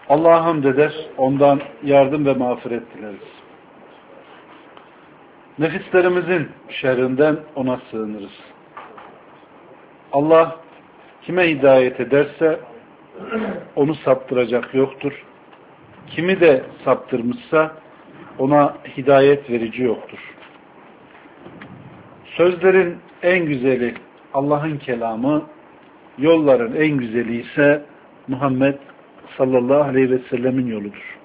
Allah'a hamd eder, ondan yardım ve mağfiret dileriz. Nefislerimizin şerrinden ona sığınırız. Allah kime hidayet ederse onu saptıracak yoktur. Kimi de saptırmışsa ona hidayet verici yoktur. Sözlerin en güzeli Allah'ın kelamı, yolların en güzeli ise Muhammed sallallahu aleyhi ve sellemin yoludur.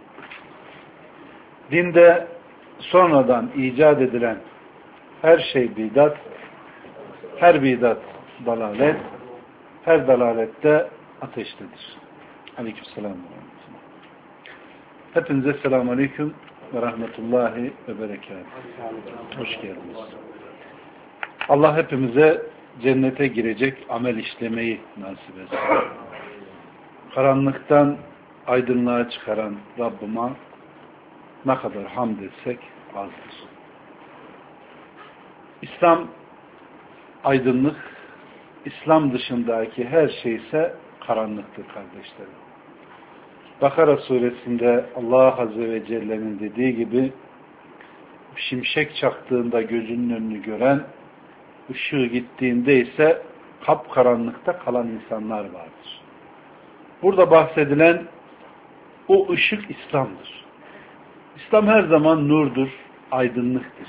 Dinde sonradan icat edilen her şey bidat, her bidat dalalet, her dalalette ateştedir. Aleykümselam. Hepinize selamun aleyküm ve rahmetullahi ve berekatuhu. Hoş geldiniz. Allah hepimize cennete girecek amel işlemeyi nasip etsin. Karanlıktan aydınlığa çıkaran Rabbime ne kadar hamd etsek azdır. İslam aydınlık, İslam dışındaki her şey ise karanlıktır kardeşlerim. Bakara suresinde Allah Azze ve Celle'nin dediği gibi şimşek çaktığında gözünün önünü gören, ışığı gittiğinde ise kapkaranlıkta kalan insanlar vardır. Burada bahsedilen o ışık İslam'dır. İslam her zaman nurdur, aydınlıktır.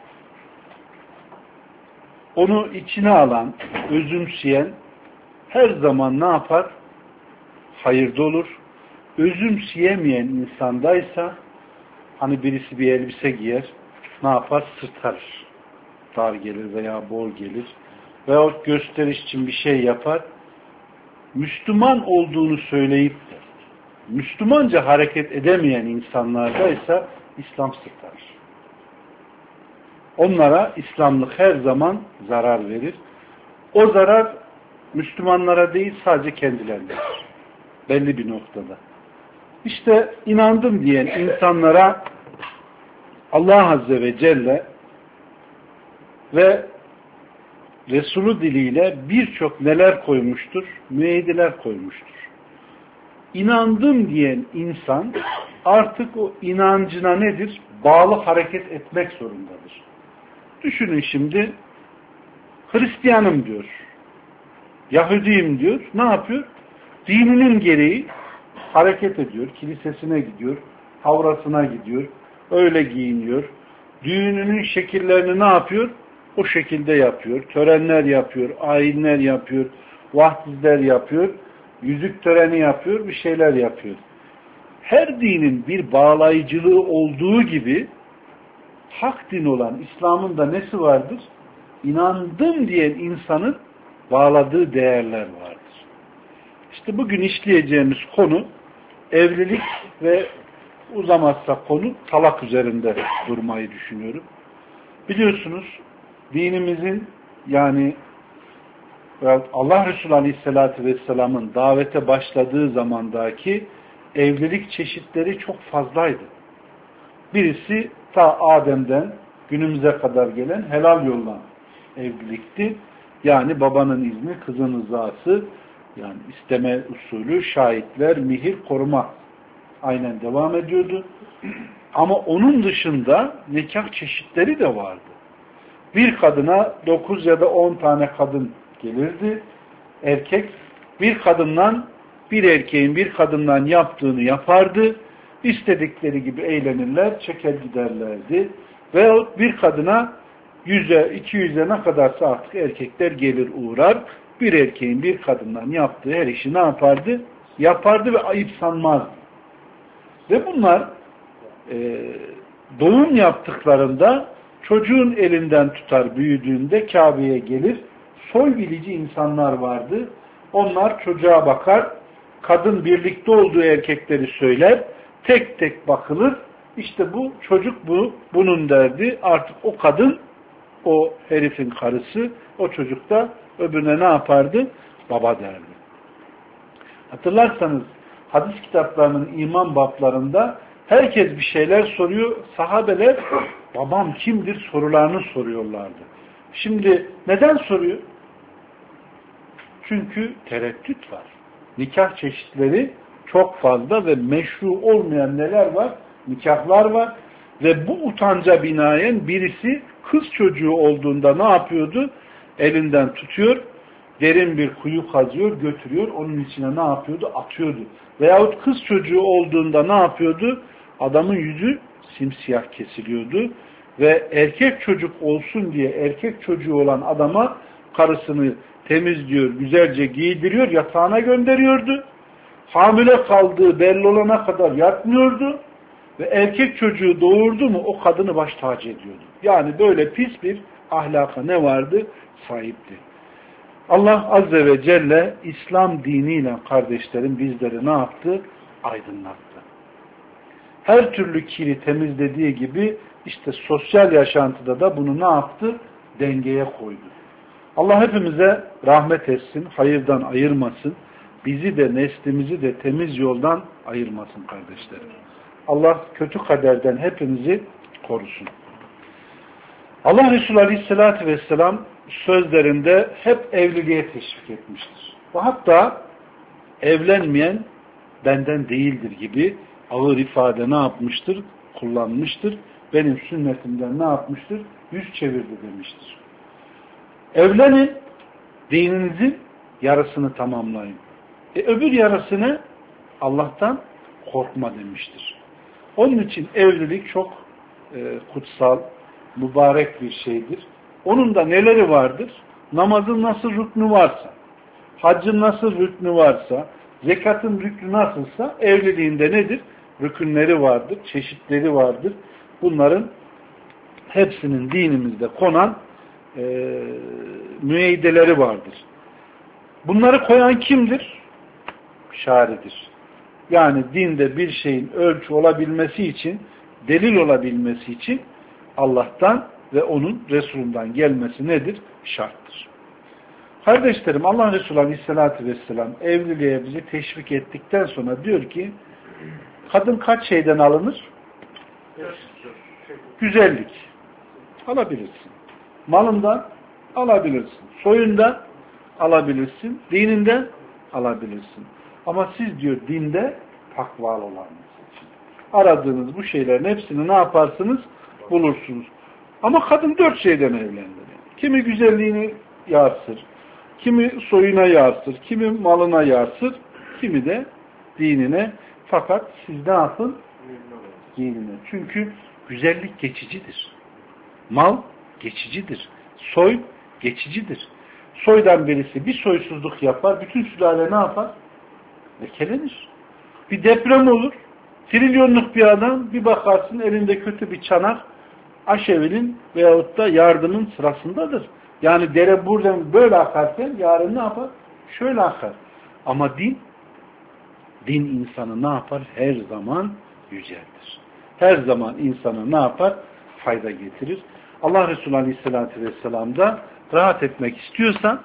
Onu içine alan, özümseyen her zaman ne yapar? Hayırda olur. Özümseyemeyen insandaysa hani birisi bir elbise giyer, ne yapar? Sırtar. Dar gelir veya bol gelir. Veyahut gösteriş için bir şey yapar. Müslüman olduğunu söyleyip de Müslümanca hareket edemeyen insanlardaysa İslam sırtar. Onlara İslamlık her zaman zarar verir. O zarar Müslümanlara değil sadece kendilerine. Belli bir noktada. İşte inandım diyen insanlara Allah Azze ve Celle ve Resulü diliyle birçok neler koymuştur? Müeyyideler koymuştur. İnandım diyen insan artık o inancına nedir? Bağlı hareket etmek zorundadır. Düşünün şimdi Hristiyanım diyor. Yahudiyim diyor. Ne yapıyor? Dininin gereği hareket ediyor. Kilisesine gidiyor. Havrasına gidiyor. Öyle giyiniyor. Düğününün şekillerini ne yapıyor? O şekilde yapıyor. Törenler yapıyor. Ayinler yapıyor. Vahdizler yapıyor. Yüzük töreni yapıyor. Bir şeyler yapıyor. Her dinin bir bağlayıcılığı olduğu gibi hak din olan İslam'ın da nesi vardır? İnandım diyen insanın bağladığı değerler vardır. İşte bugün işleyeceğimiz konu evlilik ve uzamazsa konu talak üzerinde durmayı düşünüyorum. Biliyorsunuz dinimizin yani Allah Resulü Aleyhisselatü Vesselam'ın davete başladığı zamandaki evlilik çeşitleri çok fazlaydı. Birisi ta Adem'den günümüze kadar gelen helal yolla evlilikti. Yani babanın izni, kızın rızası, yani isteme usulü, şahitler, mihir, koruma aynen devam ediyordu. Ama onun dışında nikah çeşitleri de vardı. Bir kadına 9 ya da 10 tane kadın gelirdi. Erkek bir kadından, bir erkeğin bir kadından yaptığını yapardı. İstedikleri gibi eğlenirler, çeker giderlerdi. Veyahut bir kadına 100'e, 200'e ne kadarsa artık erkekler gelir uğrar. Bir erkeğin bir kadından yaptığı her işi ne yapardı? Yapardı ve ayıp sanmazdı. Ve bunlar doğum yaptıklarında çocuğun elinden tutar büyüdüğünde Kabe'ye gelir. Soy bilici insanlar vardı. Onlar çocuğa bakar. Kadın birlikte olduğu erkekleri söyler. Tek tek bakılır. İşte bu çocuk bu, bunun derdi. Artık o kadın o herifin karısı, o çocuk da öbürüne ne yapardı? Baba derdi. Hatırlarsanız hadis kitaplarının iman bablarında herkes bir şeyler soruyor. Sahabeler babam kimdir sorularını soruyorlardı. Şimdi neden soruyor? Çünkü tereddüt var. Nikah çeşitleri çok fazla ve meşru olmayan neler var? Nikahlar var. Ve bu utanca binaen birisi kız çocuğu olduğunda ne yapıyordu? Elinden tutuyor, derin bir kuyu kazıyor, götürüyor, onun içine ne yapıyordu? Atıyordu. Veyahut kız çocuğu olduğunda ne yapıyordu? Adamın yüzü simsiyah kesiliyordu ve erkek çocuk olsun diye erkek çocuğu olan adama karısını temizliyor, güzelce giydiriyor, yatağına gönderiyordu. Hamile kaldığı belli olana kadar yatmıyordu ve erkek çocuğu doğurdu mu o kadını baş tacı ediyordu. Yani böyle pis bir ahlaka ne vardı? Sahipti. Allah Azze ve Celle İslam diniyle kardeşlerim bizleri ne yaptı? Aydınlattı. Her türlü kiri temizlediği gibi işte sosyal yaşantıda da bunu ne yaptı? Dengeye koydu. Allah hepimize rahmet etsin, hayırdan ayırmasın, bizi de neslimizi de temiz yoldan ayırmasın kardeşlerim. Allah kötü kaderden hepimizi korusun. Allah Resulü Aleyhisselatü Vesselam sözlerinde hep evliliğe teşvik etmiştir. Ve hatta evlenmeyen benden değildir gibi ağır ifade ne yapmıştır? Kullanmıştır. Benim sünnetimden ne yapmıştır? Yüz çevirdi demiştir. Evlenin, dininizin yarısını tamamlayın. Öbür yarısını Allah'tan korkma demiştir. Onun için evlilik çok kutsal, mübarek bir şeydir. Onun da neleri vardır? Namazın nasıl rüknü varsa, haccın nasıl rüknü varsa, zekatın rüknü nasılsa evliliğinde nedir? Rükünleri vardır, çeşitleri vardır. Bunların hepsinin dinimizde konan müeyyideleri vardır. Bunları koyan kimdir? Şaridir. Yani dinde bir şeyin ölçü olabilmesi için, delil olabilmesi için Allah'tan ve onun Resulünden gelmesi nedir? Şarttır. Kardeşlerim, Allah Resulü Aleyhisselatü Vesselam evliliğe bizi teşvik ettikten sonra diyor ki kadın kaç şeyden alınır? Güzellik. Alabilirsin. Malından alabilirsin. Soyundan alabilirsin. Dininden alabilirsin. Ama siz diyor dinde takvalı olanınız için. Aradığınız bu şeylerin hepsini ne yaparsınız? Bulursunuz. Ama kadın 4 şeyden evlendir. Kimi güzelliğini yarsır, kimi soyuna yarsır, kimi malına yarsır, kimi de dinine. Fakat siz ne yapın? Dinine. Çünkü güzellik geçicidir. Mal geçicidir. Soy geçicidir. Soydan birisi bir soysuzluk yapar, bütün sülale ne yapar? Lekelenir. Bir deprem olur, trilyonluk bir adam, bir bakarsın elinde kötü bir çanak, aşevinin veyahut da yardımın sırasındadır. Yani dere buradan böyle akarken yarın ne yapar? Şöyle akar. Ama din insanı ne yapar? Her zaman yüceltir. Her zaman insana ne yapar? Fayda getirir. Allah Resulü Aleyhisselatü Vesselam'da rahat etmek istiyorsan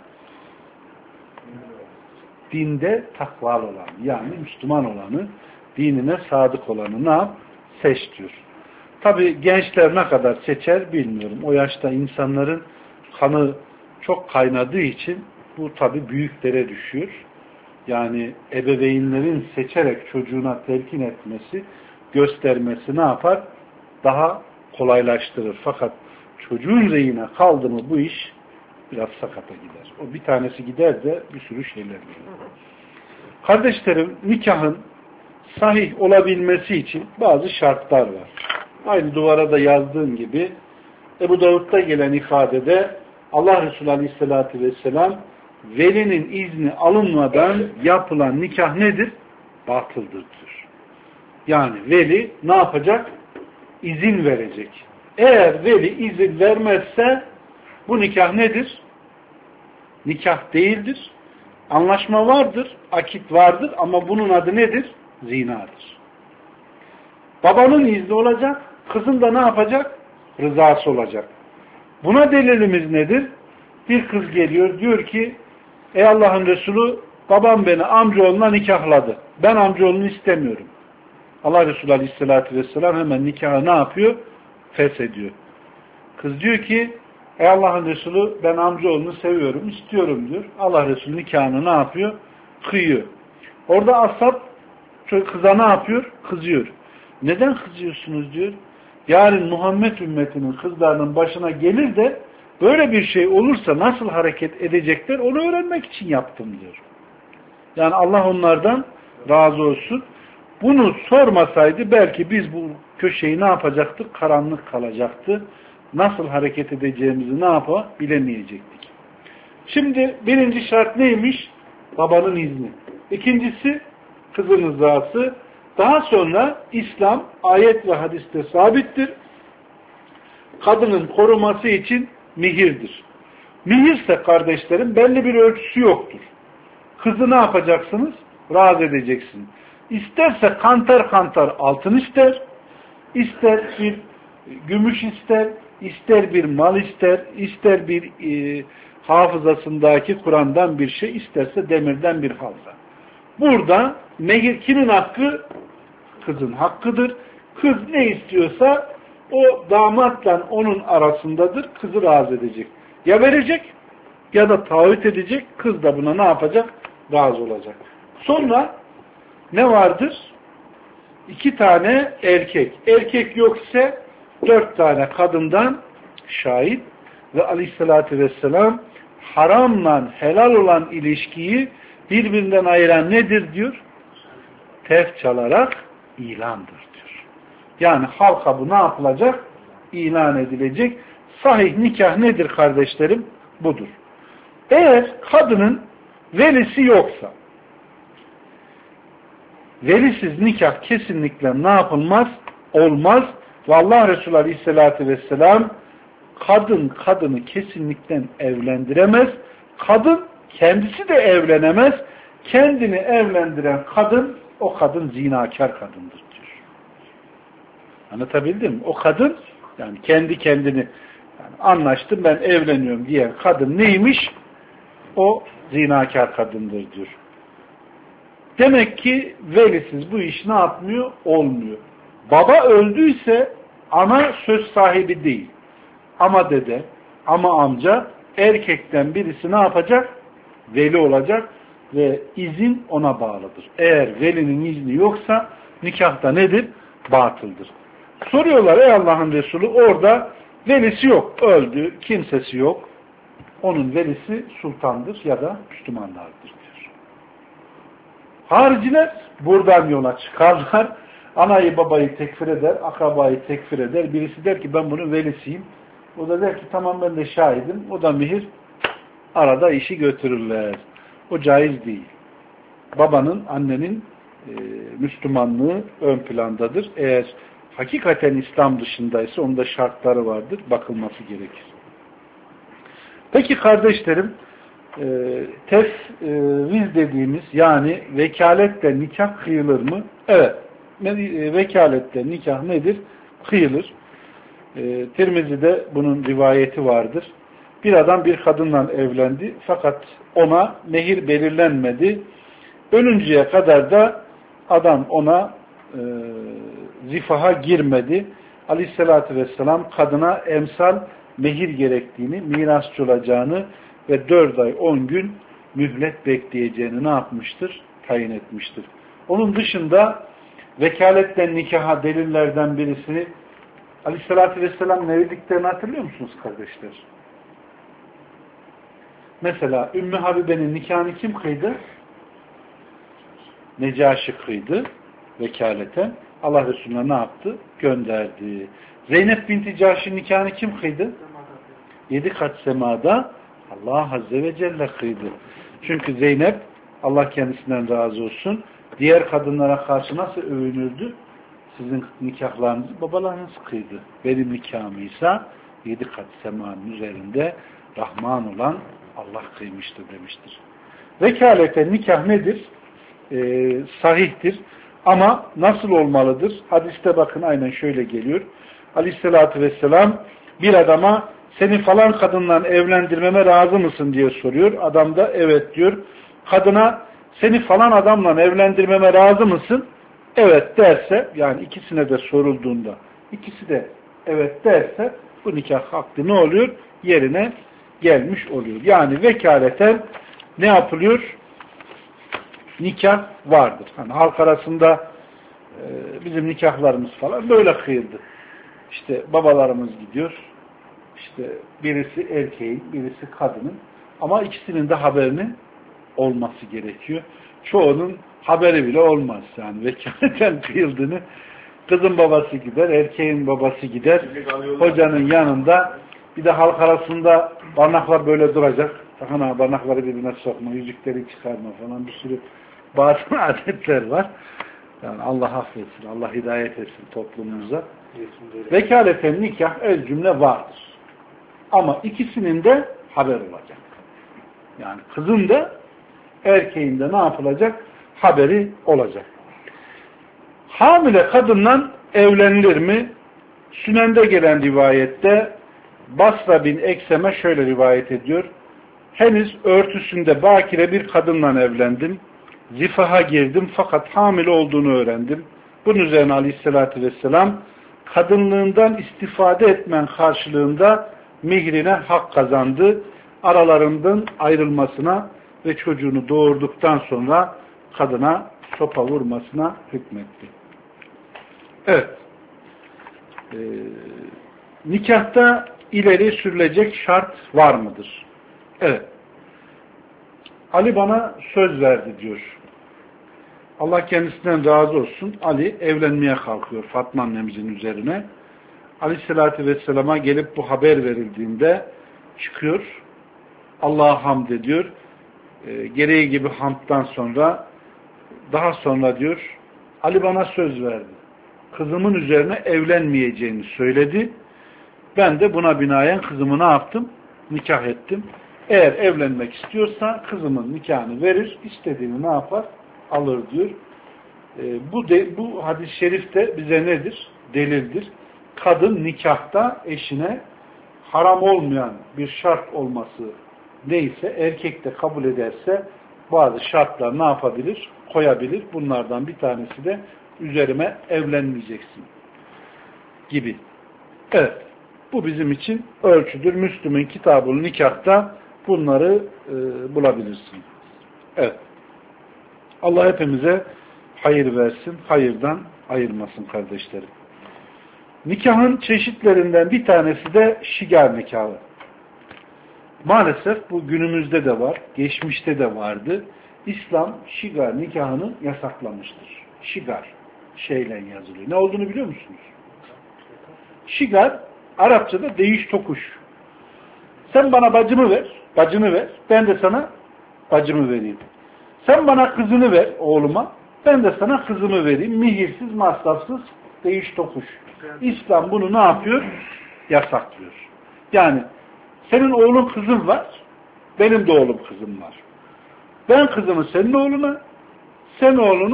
dinde takvalı olan, yani Müslüman olanı, dinine sadık olanı ne yap? Seç diyor. Tabi gençler ne kadar seçer bilmiyorum. O yaşta insanların kanı çok kaynadığı için bu tabi büyüklere düşüyor. Yani ebeveynlerin seçerek çocuğuna telkin etmesi, göstermesi ne yapar? Daha kolaylaştırır. Fakat çocuğun reyine kaldı mı bu iş biraz sakata gider. O bir tanesi gider de bir sürü şeyler gelir. Kardeşlerim, nikahın sahih olabilmesi için bazı şartlar var. Aynı duvara da yazdığım gibi Ebu Davud'da gelen ifadede Allah Resulü Aleyhisselatü Vesselam velinin izni alınmadan yapılan nikah nedir? Batıldır diyor. Yani veli ne yapacak? İzin verecek. Eğer veli izin vermezse bu nikah nedir? Nikah değildir. Anlaşma vardır, akit vardır ama bunun adı nedir? Zinadır. Babanın izni olacak, kızın da ne yapacak? Rızası olacak. Buna delilimiz nedir? Bir kız geliyor, diyor ki ey Allah'ın Resulü, babam beni amcaoğluna nikahladı. Ben amcaoğlunu istemiyorum. Allah Resulü Aleyhisselatü Vesselam hemen nikahı ne yapıyor? Feshediyor. Kız diyor ki ey Allah'ın Resulü, ben amcaoğlunu seviyorum, istiyorum diyor. Allah Resulü nikahını ne yapıyor? Kıyıyor. Orada ashab kıza ne yapıyor? Kızıyor. Neden kızıyorsunuz diyor. Yarın Muhammed ümmetinin kızlarının başına gelir de böyle bir şey olursa nasıl hareket edecekler onu öğrenmek için yaptım diyor. Yani Allah onlardan razı olsun. Bunu sormasaydı belki biz bu köşeyi ne yapacaktık? Karanlık kalacaktı. Nasıl hareket edeceğimizi bilemeyecektik. Şimdi birinci şart neymiş? Babanın izni. İkincisi kızın rızası. Daha sonra İslam ayet ve hadiste sabittir. Kadının koruması için mihirdir. Mihirse kardeşlerim belli bir ölçüsü yoktur. Kızı ne yapacaksınız? Razı edeceksin. İsterse kantar kantar altın ister, ister bir gümüş ister, ister bir mal ister, ister bir hafızasındaki Kur'an'dan bir şey, isterse demirden bir halka. Burada mehir kimin hakkı? Kızın hakkıdır. Kız ne istiyorsa o damatla onun arasındadır. Kızı razı edecek. Ya verecek ya da taahhüt edecek. Kız da buna ne yapacak? Razı olacak. Sonra ne vardır? 2 tane erkek. Erkek yok ise 4 tane kadından şahit ve aleyhissalatü vesselam haramla helal olan ilişkiyi birbirinden ayıran nedir diyor? Tef çalarak ilandır diyor. Yani halka bu ne yapılacak? İlan edilecek. Sahih nikah nedir kardeşlerim? Budur. Eğer kadının velisi yoksa, velisiz nikah kesinlikle ne yapılmaz? Olmaz. Ve Allah Resulü Aleyhisselatü Vesselam kadını kesinlikle evlendiremez. Kadın kendisi de evlenemez. Kendini evlendiren kadın, o kadın zinakar kadındır diyor. Anlatabildim mi? O kadın yani kendi kendini anlaştım ben evleniyorum diyen kadın neymiş? O zinakar kadındır diyor. Demek ki velisiz bu iş ne yapmıyor? Olmuyor. Baba öldüyse ana söz sahibi değil. Ama dede, ama amca erkekten birisi ne yapacak? Veli olacak ve izin ona bağlıdır. Eğer velinin izni yoksa nikahta nedir? Batıldır. Soruyorlar ey Allah'ın Resulü orada velisi yok. Öldü. Kimsesi yok. Onun velisi sultandır ya da Müslümanlardır diyor. Hariciler buradan yola çıkarlar. Anayı babayı tekfir eder, akrabayı tekfir eder. Birisi der ki ben bunun velisiyim. O da der ki tamam ben de şahidim. O da mihir. Arada işi götürürler. O caiz değil. Babanın, annenin Müslümanlığı ön plandadır. Eğer hakikaten İslam dışındaysa onda şartları vardır. Bakılması gerekir. Peki kardeşlerim tefviz dediğimiz yani vekaletle nikah kıyılır mı? Evet. Vekaletle nikah nedir? Kıyılır. Tirmizi'de bunun rivayeti vardır. Bir adam bir kadınla evlendi fakat ona mehir belirlenmedi. Ölünceye kadar da adam ona zifaha girmedi. Aleyhissalatü vesselam kadına emsal mehir gerektiğini, mirasçı olacağını ve 4 ay 10 gün mühlet bekleyeceğini ne yapmıştır? Tayin etmiştir. Onun dışında vekaletten nikaha delillerden birisi Aleyhissalatü vesselam'ın evliliklerini hatırlıyor musunuz kardeşler? Mesela Ümmü Habibe'nin nikahını kim kıydı? Necaşi kıydı vekaleten. Allah Resulü'ne ne yaptı? Gönderdi. Zeynep binti Cahş'ın nikahını kim kıydı? 7 kat semada Allah Azze ve Celle kıydı. Çünkü Zeynep Allah kendisinden razı olsun diğer kadınlara karşı nasıl övünürdü? Sizin nikahlarınızı babalarınız kıydı. Benim nikahımıysa 7 kat semanın üzerinde Rahman olan Allah kıymıştır demiştir. Vekalete nikah nedir? Sahihtir. Ama nasıl olmalıdır? Hadiste bakın aynen şöyle geliyor. Aleyhissalatü vesselam bir adama seni falan kadınla evlendirmeme razı mısın diye soruyor. Adam da evet diyor. Kadına seni falan adamla evlendirmeme razı mısın? Evet derse yani ikisine de sorulduğunda ikisi de evet derse bu nikah hakkı ne oluyor? Yerine gelmiş oluyor. Yani vekaleten ne yapılıyor? nikah vardır. Hani halk arasında bizim nikahlarımız falan böyle kıyıldı. İşte babalarımız gidiyor. İşte birisi erkeğin, birisi kadının. Ama ikisinin de haberinin olması gerekiyor. Çoğunun haberi bile olmaz. Yani vekaleten kıyıldığını kızın babası gider, erkeğin babası gider. Hocanın yanında bir de halk arasında barnaklar böyle duracak. Sakın ha barnakları birbirine sokma, yüzükleri çıkarma falan bir sürü bazı adetler var. Yani Allah affetsin, Allah hidayet etsin toplumumuza. Vekaleten nikah el cümle vardır. Ama ikisinin de haber olacak. Yani kızın da erkeğin de ne yapılacak? Haberi olacak. Hamile kadından evlenilir mi? Sünende gelen rivayette Basra bin Eksem'e şöyle rivayet ediyor. Henüz örtüsünde bakire bir kadınla evlendim. Zifaha girdim fakat hamile olduğunu öğrendim. Bunun üzerine aleyhissalatü vesselam kadınlığından istifade etmen karşılığında mihrine hak kazandı. Aralarından ayrılmasına ve çocuğunu doğurduktan sonra kadına sopa vurmasına hükmetti. Evet. Nikahta ileri sürülecek şart var mıdır? Evet. Ali bana söz verdi diyor. Allah kendisinden razı olsun. Ali evlenmeye kalkıyor Fatma annemizin üzerine. Aleyhissalatü vesselama gelip bu haber verildiğinde çıkıyor. Allah'a hamd ediyor. Gereği gibi hamdtan sonra daha sonra diyor Ali bana söz verdi. Kızımın üzerine evlenmeyeceğini söyledi. Ben de buna binaen kızımı ne yaptım? Nikah ettim. Eğer evlenmek istiyorsa kızımın nikahını verir, istediğini ne yapar? Alır diyor. Bu hadis-i şerif de bize nedir? Delildir. Kadın nikahta eşine haram olmayan bir şart olması neyse erkek de kabul ederse bazı şartlar ne yapabilir? Koyabilir. Bunlardan bir tanesi de üzerime evlenmeyeceksin gibi. Evet. Bu bizim için ölçüdür. Müslüm'ün kitabı nikahta bunları bulabilirsin. Evet. Allah hepimize hayır versin. Hayırdan ayırmasın kardeşlerim. Nikahın çeşitlerinden bir tanesi de şigar nikahı. Maalesef bu günümüzde de var. Geçmişte de vardı. İslam şigar nikahını yasaklamıştır. Şigar şeyle yazılıyor. Ne olduğunu biliyor musunuz? Şigar Arapçada değiş tokuş. Sen bana bacını ver, ben de sana bacımı vereyim. Sen bana kızını ver oğluma, ben de sana kızımı vereyim. Mihirsiz, masrafsız değiş tokuş. İslam bunu ne yapıyor? Yasaklıyor. Yani senin oğlun kızın var, benim de oğlum kızım var. Ben kızımı senin oğluna, sen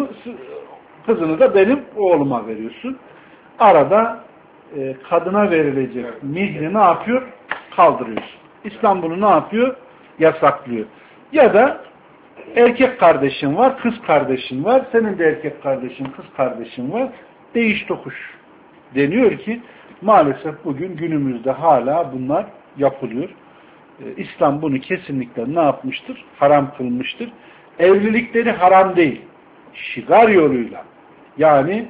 kızını da benim oğluma veriyorsun. Arada kadına verilecek mihri ne yapıyor? Kaldırıyorsun. İslam bunu ne yapıyor? Yasaklıyor. Ya da erkek kardeşin var, kız kardeşin var. Senin de erkek kardeşin, kız kardeşin var. Değiş tokuş deniyor ki maalesef bugün günümüzde hala bunlar yapılıyor. İslam bunu kesinlikle ne yapmıştır? Haram kılmıştır. Evlilikleri haram değil. Şigar yoluyla yani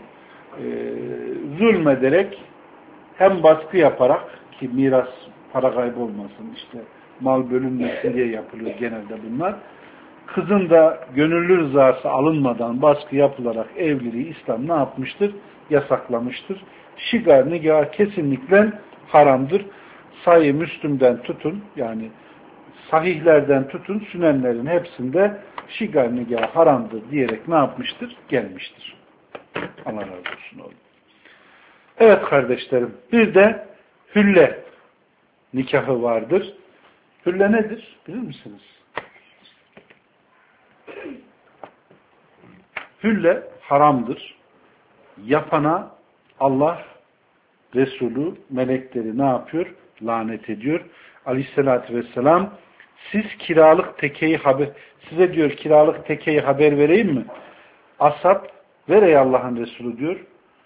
zulmederek hem baskı yaparak ki miras para kaybı olmasın işte mal bölünmesin diye yapılıyor genelde bunlar. Kızın da gönüllü rızası alınmadan baskı yapılarak evliliği İslam ne yapmıştır? Yasaklamıştır. Şigar nikahı kesinlikle haramdır. Sahih Müslüm'den tutun yani sahihlerden tutun sünenlerin hepsinde şigar nikahı haramdır diyerek ne yapmıştır? Gelmiştir. Allah razı olsun oğlum. Evet kardeşlerim bir de hülle nikahı vardır. Hülle nedir? Bilir misiniz? Hülle haramdır. Yapana Allah, Resulü, melekleri ne yapıyor? Lanet ediyor. Aleyhissalatü vesselam size diyor kiralık tekeyi haber vereyim mi? Ashab ver ey Allah'ın Resulü diyor.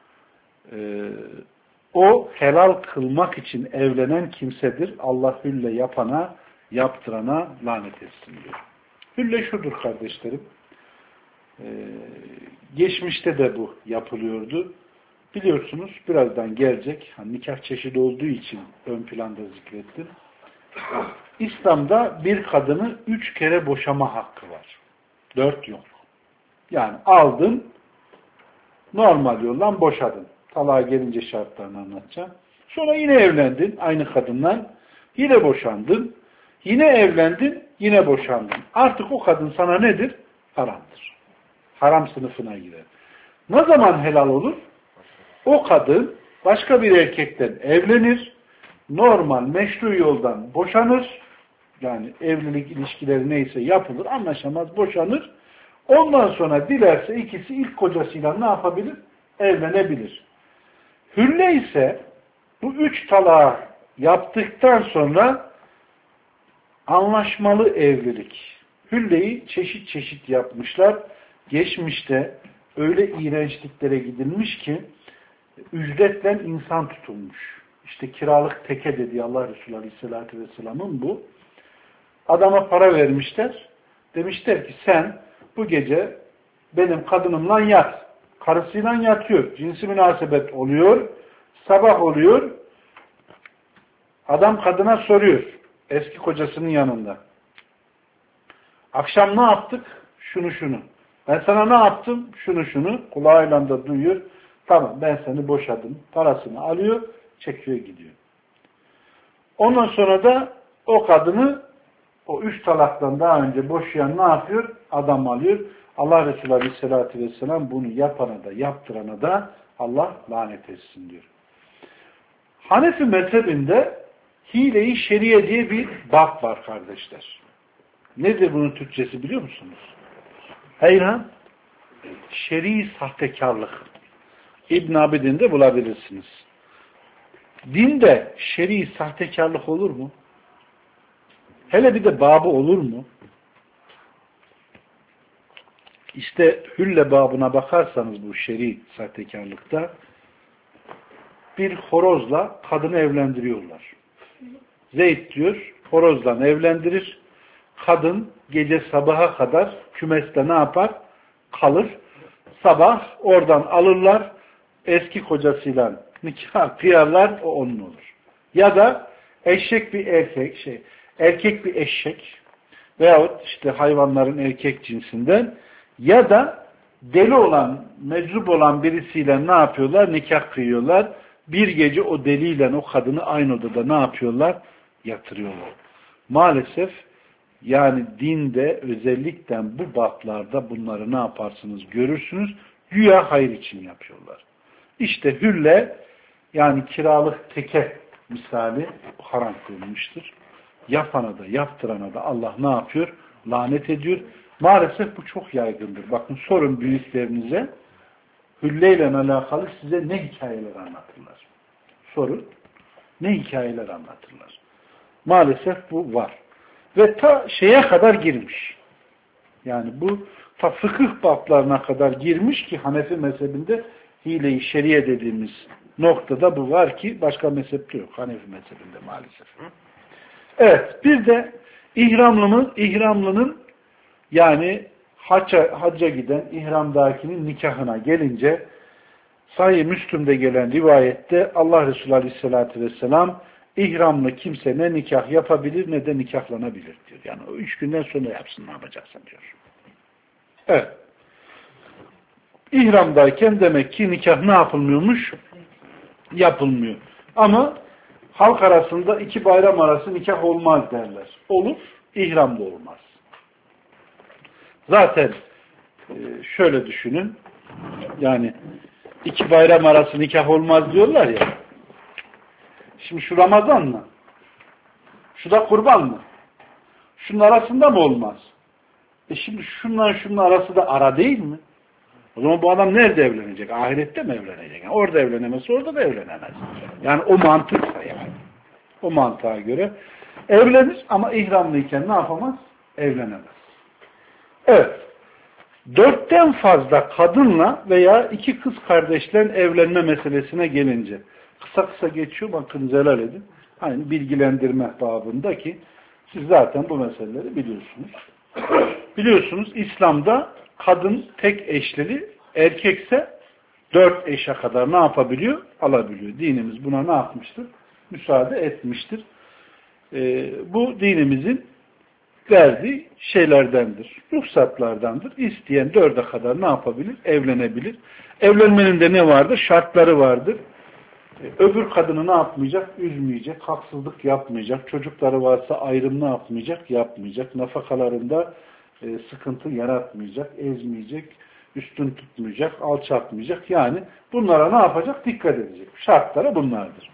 O helal kılmak için evlenen kimsedir. Allah hülle yapana, yaptırana lanet etsin diyor. Hülle şudur kardeşlerim. Geçmişte de bu yapılıyordu. Biliyorsunuz birazdan gelecek. Nikah çeşidi olduğu için ön planda zikrettim. İslam'da bir kadını 3 kere boşama hakkı var. 4 yok. Yani aldın, normal yoldan boşadın. Talağa gelince şartlarını anlatacağım. Sonra yine evlendin aynı kadından. Yine boşandın. Yine evlendin, yine boşandın. Artık o kadın sana nedir? Haramdır. Haram sınıfına girer. Ne zaman helal olur? O kadın başka bir erkekten evlenir, normal meşru yoldan boşanır, yani evlilik ilişkileri neyse yapılır, anlaşamaz, boşanır. Ondan sonra dilerse ikisi ilk kocasıyla ne yapabilir? Evlenebilir. Hülle ise bu 3 talağı yaptıktan sonra anlaşmalı evlilik. Hülleyi çeşit çeşit yapmışlar. Geçmişte öyle iğrençliklere gidilmiş ki ücretle insan tutulmuş. İşte kiralık teke dediği Allah Resulü Aleyhisselatü Vesselam'ın bu. Adama para vermişler. Demişler ki sen bu gece benim kadınımla yat. Karısıyla yatıyor. Cinsi münasebet oluyor. Sabah oluyor. Adam kadına soruyor. Eski kocasının yanında. Akşam ne yaptık? Şunu şunu. Ben sana ne yaptım? Şunu şunu. Kulağıyla da duyuyor. Tamam ben seni boşadım. Parasını alıyor. Çekiyor gidiyor. Ondan sonra da o kadını o 3 talaktan daha önce boşayan ne yapıyor? Adam alıyor. Allah Resulü Aleyhisselatü Vesselam bunu yapana da yaptırana da Allah lanet etsin diyor. Hanefi mezhebinde hile-i şeriye diye bir bab var kardeşler. Nedir bunun Türkçesi biliyor musunuz? Hayran, şer'i sahtekarlık. İbn Abidin'de bulabilirsiniz. Dinde şer'i sahtekarlık olur mu? Hele bir de babı olur mu? İşte hülle babına bakarsanız bu şer'i sahtekarlıkta bir horozla kadını evlendiriyorlar. Zeyd diyor, horozla evlendirir. Kadın gece sabaha kadar kümeste ne yapar? Kalır. Sabah oradan alırlar. Eski kocasıyla nikah kıyarlar. O onun olur. Ya da eşek bir erkek, erkek bir eşek veyahut işte hayvanların erkek cinsinden ya da deli olan, meczup olan birisiyle ne yapıyorlar? Nikah kıyıyorlar. Bir gece o deliyle o kadını aynı odada ne yapıyorlar? Yatırıyorlar. Maalesef yani dinde özellikle bu bablarda bunları ne yaparsınız görürsünüz. Güya hayır için yapıyorlar. İşte hülle yani kiralık teke misali haram kılınmıştır. Yapana da yaptırana da Allah ne yapıyor? Lanet ediyor. Maalesef bu çok yaygındır. Bakın sorun büyüklerinize hülleyle alakalı size ne hikayeler anlatırlar. Sorun ne hikayeler anlatırlar. Maalesef bu var. Ve ta şeye kadar girmiş. Yani bu ta fıkıh bablarına kadar girmiş ki Hanefi mezhebinde hile-i şeriye dediğimiz noktada bu var ki başka mezhepte yok. Hanefi mezhebinde maalesef. Evet. Bir de ihramlının yani hacca giden ihramdakinin nikahına gelince Sahih Müslüm'de gelen rivayette Allah Resulü Aleyhisselatü Vesselam İhramlı kimse ne nikah yapabilir ne de nikahlanabilir diyor. Yani o 3 günden sonra yapsın ne yapacaksın diyor. Evet. İhramdayken demek ki nikah ne yapılmıyormuş? Yapılmıyor. Ama halk arasında 2 bayram arası nikah olmaz derler. Olur, ihramda olmaz. Zaten şöyle düşünün. Yani 2 bayram arası nikah olmaz diyorlar ya. Şimdi şu Ramazan mı? Şu da kurban mı? Şunun arasında mı olmaz? Şimdi şunun arası da ara değil mi? O zaman bu adam nerede evlenecek? Ahirette mi evlenecek? Yani orada evlenemezse orada da evlenemez. Yani o mantıksa yani. O mantığa göre evlenir ama ihramlıyken ne yapamaz? Evlenemez. Evet. 4'ten fazla kadınla veya 2 kız kardeşle evlenme meselesine gelince kısa kısa geçiyor. Bakın zelal edin. Aynı bilgilendirme babında ki siz zaten bu meseleleri biliyorsunuz. Biliyorsunuz İslam'da kadın tek eşlili, erkekse 4 eşe kadar ne yapabiliyor? Alabiliyor. Dinimiz buna ne yapmıştır? Müsaade etmiştir. Bu dinimizin verdiği şeylerdendir. Ruhsatlardandır. İsteyen 4'e kadar ne yapabilir? Evlenebilir. Evlenmenin de ne vardır? Şartları vardır. Öbür kadını ne yapmayacak? Üzmeyecek, haksızlık yapmayacak. Çocukları varsa ayrım ne yapmayacak? Yapmayacak. Nafakalarında sıkıntı yaratmayacak, ezmeyecek, üstün tutmayacak, alçaltmayacak. Yani bunlara ne yapacak? Dikkat edecek. Şartları bunlardır.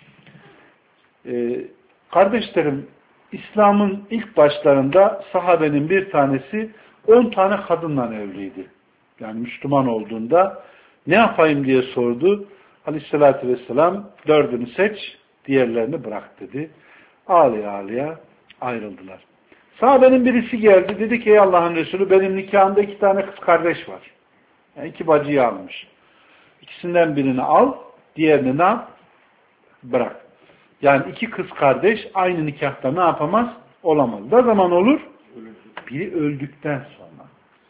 Kardeşlerim, İslam'ın ilk başlarında sahabenin bir tanesi 10 tane kadınla evliydi. Yani Müslüman olduğunda ne yapayım diye sordu. Aleyhissalatü vesselam 4'ünü seç, diğerlerini bırak dedi. Ağlaya ağlaya ayrıldılar. Sahabenin birisi geldi, dedi ki ey Allah'ın Resulü benim nikahımda 2 tane kız kardeş var. Yani 2 bacıyı almış. İkisinden birini al, diğerini ne yap? Bırak. Yani 2 kız kardeş aynı nikahta ne yapamaz? Olamaz. Ne zaman olur? Biri öldükten sonra.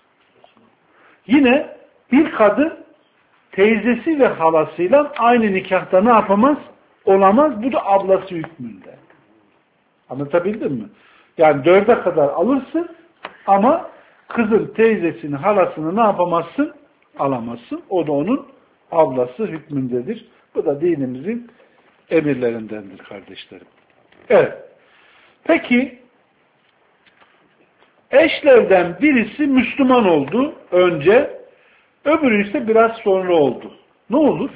Yine bir kadın teyzesi ve halasıyla aynı nikahta ne yapamaz? Olamaz. Bu da ablası hükmünde. Anlatabildim mi? Yani 4'e kadar alırsın ama kızın teyzesini, halasını ne yapamazsın? Alamazsın. O da onun ablası hükmündedir. Bu da dinimizin emirlerindendir kardeşlerim. Evet. Peki eşlerden birisi Müslüman oldu önce, öbürü ise biraz sonra oldu. Ne olur?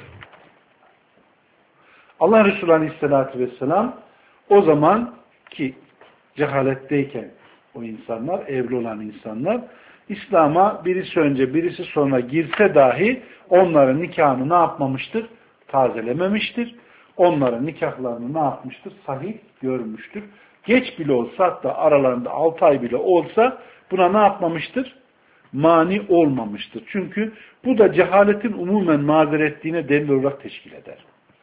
Allah Resulü Aleyhisselatü Vesselam o zaman ki cehaletteyken o insanlar, evli olan insanlar, İslam'a birisi önce birisi sonra girse dahi onların nikahını ne yapmamıştır? Tazelememiştir. Onların nikahlarını ne yapmıştır? Sahih görmüştür. Geç bile olsa, hatta aralarında 6 ay bile olsa buna ne yapmamıştır? Mani olmamıştır. Çünkü bu da cehaletin umumen mazeretliğine delil olarak teşkil eder.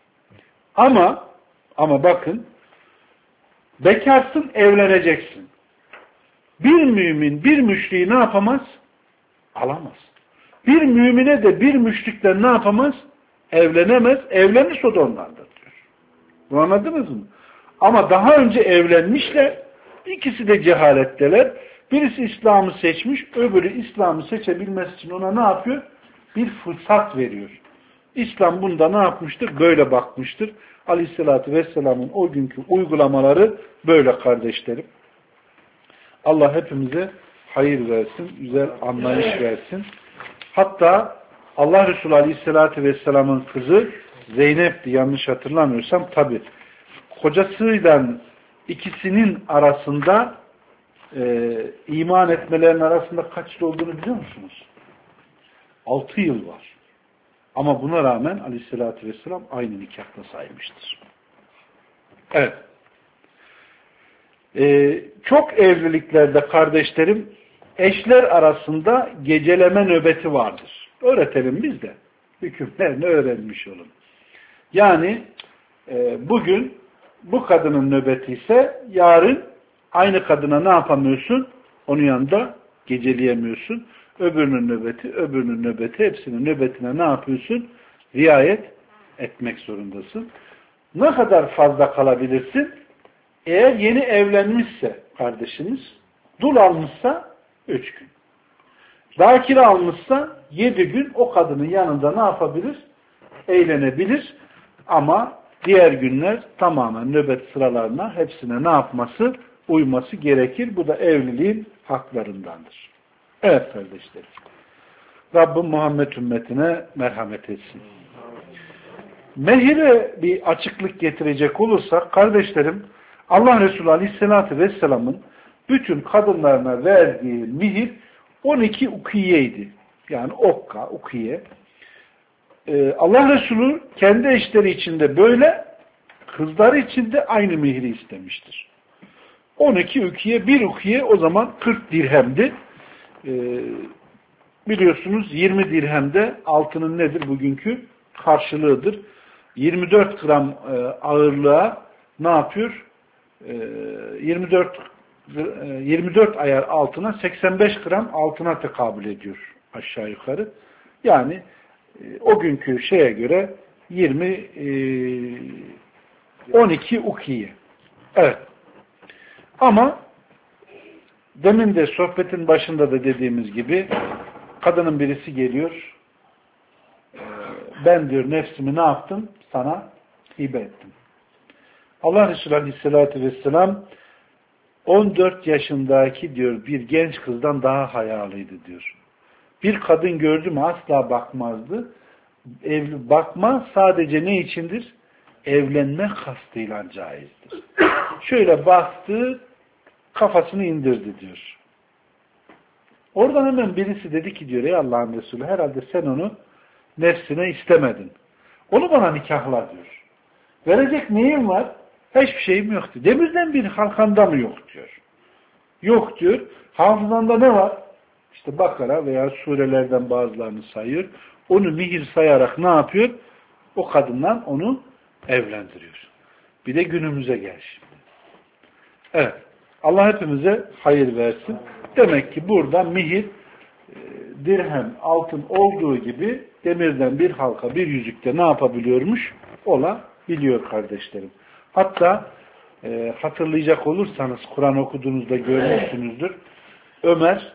Ama bakın, bekarsın, evleneceksin. Bir mümin bir müşriği ne yapamaz? Alamaz. Bir mümine de bir müşrikten ne yapamaz? Evlenemez. Evlenirse o da onlardır diyor. Bu anladınız mı? Ama daha önce evlenmişler. İkisi de cehaletteler. Birisi İslam'ı seçmiş. Öbürü İslam'ı seçebilmesi için ona ne yapıyor? Bir fırsat veriyor. İslam bunda ne yapmıştır? Böyle bakmıştır. Aleyhissalatü Vesselam'ın o günkü uygulamaları böyle kardeşlerim. Allah hepimize hayır versin, güzel anlayış versin. Hatta Allah Resulü Aleyhisselatü Vesselam'ın kızı Zeynep'ti yanlış hatırlamıyorsam, tabi kocasıyla ikisinin arasında iman etmelerin arasında kaç yıl olduğunu biliyor musunuz? 6 yıl var. Ama buna rağmen Aleyhisselatü Vesselam aynı nikahta saymıştır. Evet. Çok evliliklerde kardeşlerim eşler arasında geceleme nöbeti vardır. Öğretelim biz de. Hükümlerini öğrenmiş olun. Yani bugün bu kadının nöbeti ise yarın aynı kadına ne yapamıyorsun? Onun yanında geceleyemiyorsun. Öbürünün nöbeti, hepsinin nöbetine ne yapıyorsun? Riayet etmek zorundasın. Ne kadar fazla kalabilirsin? Eğer yeni evlenmişse kardeşiniz, dul almışsa 3 gün. Bakire almışsa 7 gün o kadının yanında ne yapabilir? Eğlenebilir. Ama diğer günler tamamen nöbet sıralarına hepsine ne yapması? Uyması gerekir. Bu da evliliğin haklarındandır. Evet kardeşlerim. Rabbim Muhammed ümmetine merhamet etsin. Mehire bir açıklık getirecek olursak kardeşlerim, Allah Resulü Aleyhisselatü Vesselam'ın bütün kadınlarına verdiği mihir 12 ukiyeydi. Yani okka, ukiye. Allah Resulü kendi eşleri içinde böyle, kızları içinde aynı mihri istemiştir. 12 ukiye, bir ukiye o zaman 40 dirhemdi. Biliyorsunuz 20 dirhemde altının nedir? Bugünkü karşılığıdır. 24 gram ağırlığa ne yapıyor? 24 24 ayar altına 85 gram altına tekabül ediyor aşağı yukarı. Yani o günkü şeye göre 12 ukiye. Evet. Ama demin de sohbetin başında da dediğimiz gibi kadının birisi geliyor. Ben diyor nefsimi ne yaptım? Sana hibe ettim. Allah Resulü Aleyhisselatü Vesselam 14 yaşındaki diyor bir genç kızdan daha hayalıydı diyor. Bir kadın gördü mü asla bakmazdı. Bakma sadece ne içindir? Evlenme kastıyla caizdir. Şöyle baktı, kafasını indirdi diyor. Oradan hemen birisi dedi ki diyor, ey Allah'ın Resulü herhalde sen onu nefsine istemedin. Onu bana nikahla diyor. Verecek neyim var? Hiçbir şeyim yoktu. Demirden bir halkanda mı yok diyor. Yok diyor. Hafızanda ne var? İşte Bakara veya surelerden bazılarını sayıyor. Onu mihir sayarak ne yapıyor? O kadından onu evlendiriyor. Bir de günümüze gel şimdi. Evet. Allah hepimize hayır versin. Demek ki burada mihir, dirhem, altın olduğu gibi demirden bir halka, bir yüzükte ne yapabiliyormuş? Olabiliyor kardeşlerim. Hatta hatırlayacak olursanız Kur'an okuduğunuzda görmüşsünüzdür. Ömer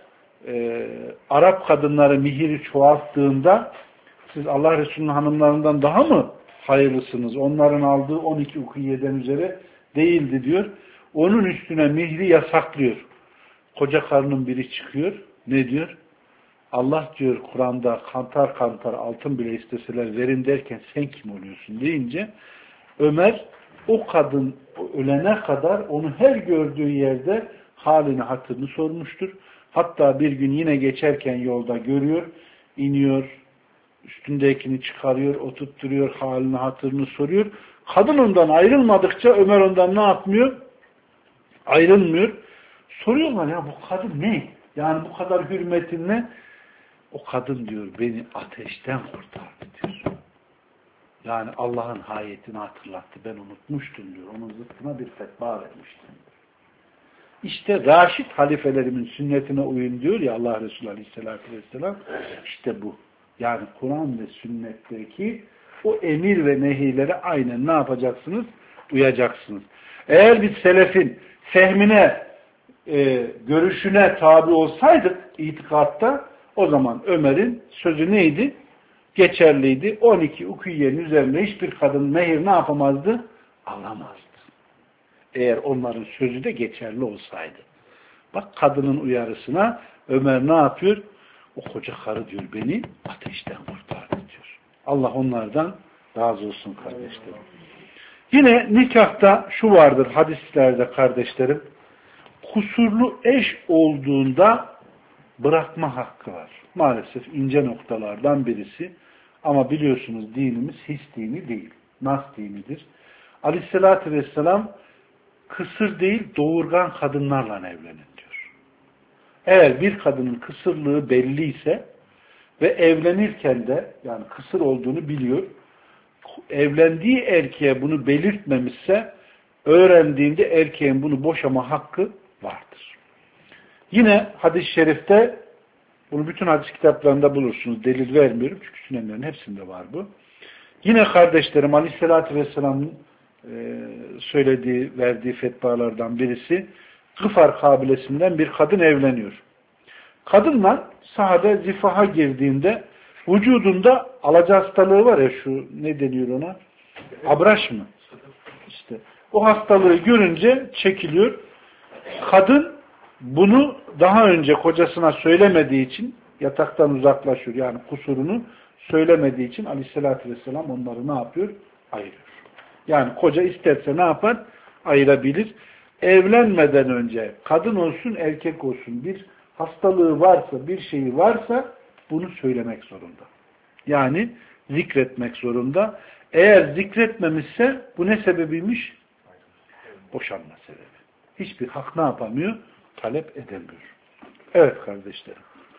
Arap kadınları mihiri çoğalttığında siz Allah Resulü'nün hanımlarından daha mı hayırlısınız? Onların aldığı 12 ukiyeden üzere değildi diyor. Onun üstüne mihri yasaklıyor. Koca karının biri çıkıyor. Ne diyor? Allah diyor Kur'an'da kantar kantar altın bile isteseler verin derken sen kim oluyorsun deyince Ömer o kadın ölene kadar onu her gördüğü yerde halini hatırını sormuştur. Hatta bir gün yine geçerken yolda görüyor, iniyor, üstündekini çıkarıyor, oturtturuyor, halini hatırını soruyor. Kadın ondan ayrılmadıkça Ömer ondan ne yapmıyor? Ayrılmıyor. Soruyorlar ya bu kadın ne? Yani bu kadar hürmetin ne? O kadın diyor beni ateşten kurtardı diyor. Yani Allah'ın ayetini hatırlattı. Ben unutmuştum diyor. Onun zıttına bir fetva vermiştim. İşte Raşid halifelerimin sünnetine uyun diyor ya Allah Resulü Aleyhisselatü Vesselam. İşte bu. Yani Kur'an ve sünnetteki o emir ve nehilere aynen ne yapacaksınız? Uyacaksınız. Eğer biz selefin fehmine, görüşüne tabi olsaydık itikatta o zaman Ömer'in sözü neydi? Geçerliydi. 12 ukiyenin üzerinde hiçbir kadın mehir ne yapamazdı? Alamazdı. Eğer onların sözü de geçerli olsaydı. Bak kadının uyarısına Ömer ne yapıyor? O koca karı diyor beni ateşten kurtardı diyor. Allah onlardan razı olsun kardeşlerim. Yine nikahta şu vardır hadislerde kardeşlerim. Kusurlu eş olduğunda bırakma hakkı var. Maalesef ince noktalardan birisi. Ama biliyorsunuz dinimiz his dini değil. Nas dinidir. Aleyhissalatü vesselam kısır değil doğurgan kadınlarla evlenin diyor. Eğer bir kadının kısırlığı belliyse ve evlenirken de yani kısır olduğunu biliyor, evlendiği erkeğe bunu belirtmemişse öğrendiğinde erkeğin bunu boşama hakkı vardır. Yine hadis-i şerifte bunu bütün hadis kitaplarında bulursunuz. Delil vermiyorum çünkü sünenlerin hepsinde var bu. Yine kardeşlerim Aleyhisselatü Vesselam'ın söylediği, verdiği fetvalardan birisi Gıfar kabilesinden bir kadın evleniyor. Kadınla sahabe zifaha girdiğinde vücudunda alaca hastalığı var ya şu ne deniyor ona? Abraş mı? İşte o hastalığı görünce çekiliyor. Kadın bunu daha önce kocasına söylemediği için yataktan uzaklaşıyor. Yani kusurunu söylemediği için Aleyhisselatü Vesselam onları ne yapıyor? Ayırıyor. Yani koca isterse ne yapar? Ayırabilir. Evlenmeden önce kadın olsun erkek olsun bir hastalığı varsa bir şeyi varsa bunu söylemek zorunda. Yani zikretmek zorunda. Eğer zikretmemişse bu ne sebebiymiş? Boşanma sebebi. Hiçbir hak ne yapamıyor? Talep edemiyor. Evet kardeşlerim.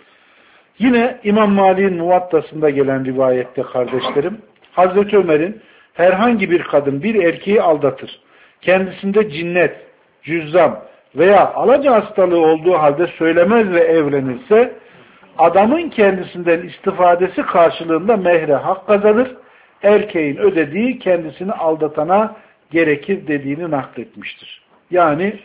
Yine İmam Malik'in Muvattası'nda gelen rivayette kardeşlerim, Hazreti Ömer'in herhangi bir kadın bir erkeği aldatır. Kendisinde cinnet, cüzzam veya alaca hastalığı olduğu halde söylemez ve evlenirse adamın kendisinden istifadesi karşılığında mehre hak kazanır. Erkeğin ödediği kendisini aldatana gerekir dediğini nakletmiştir. Yani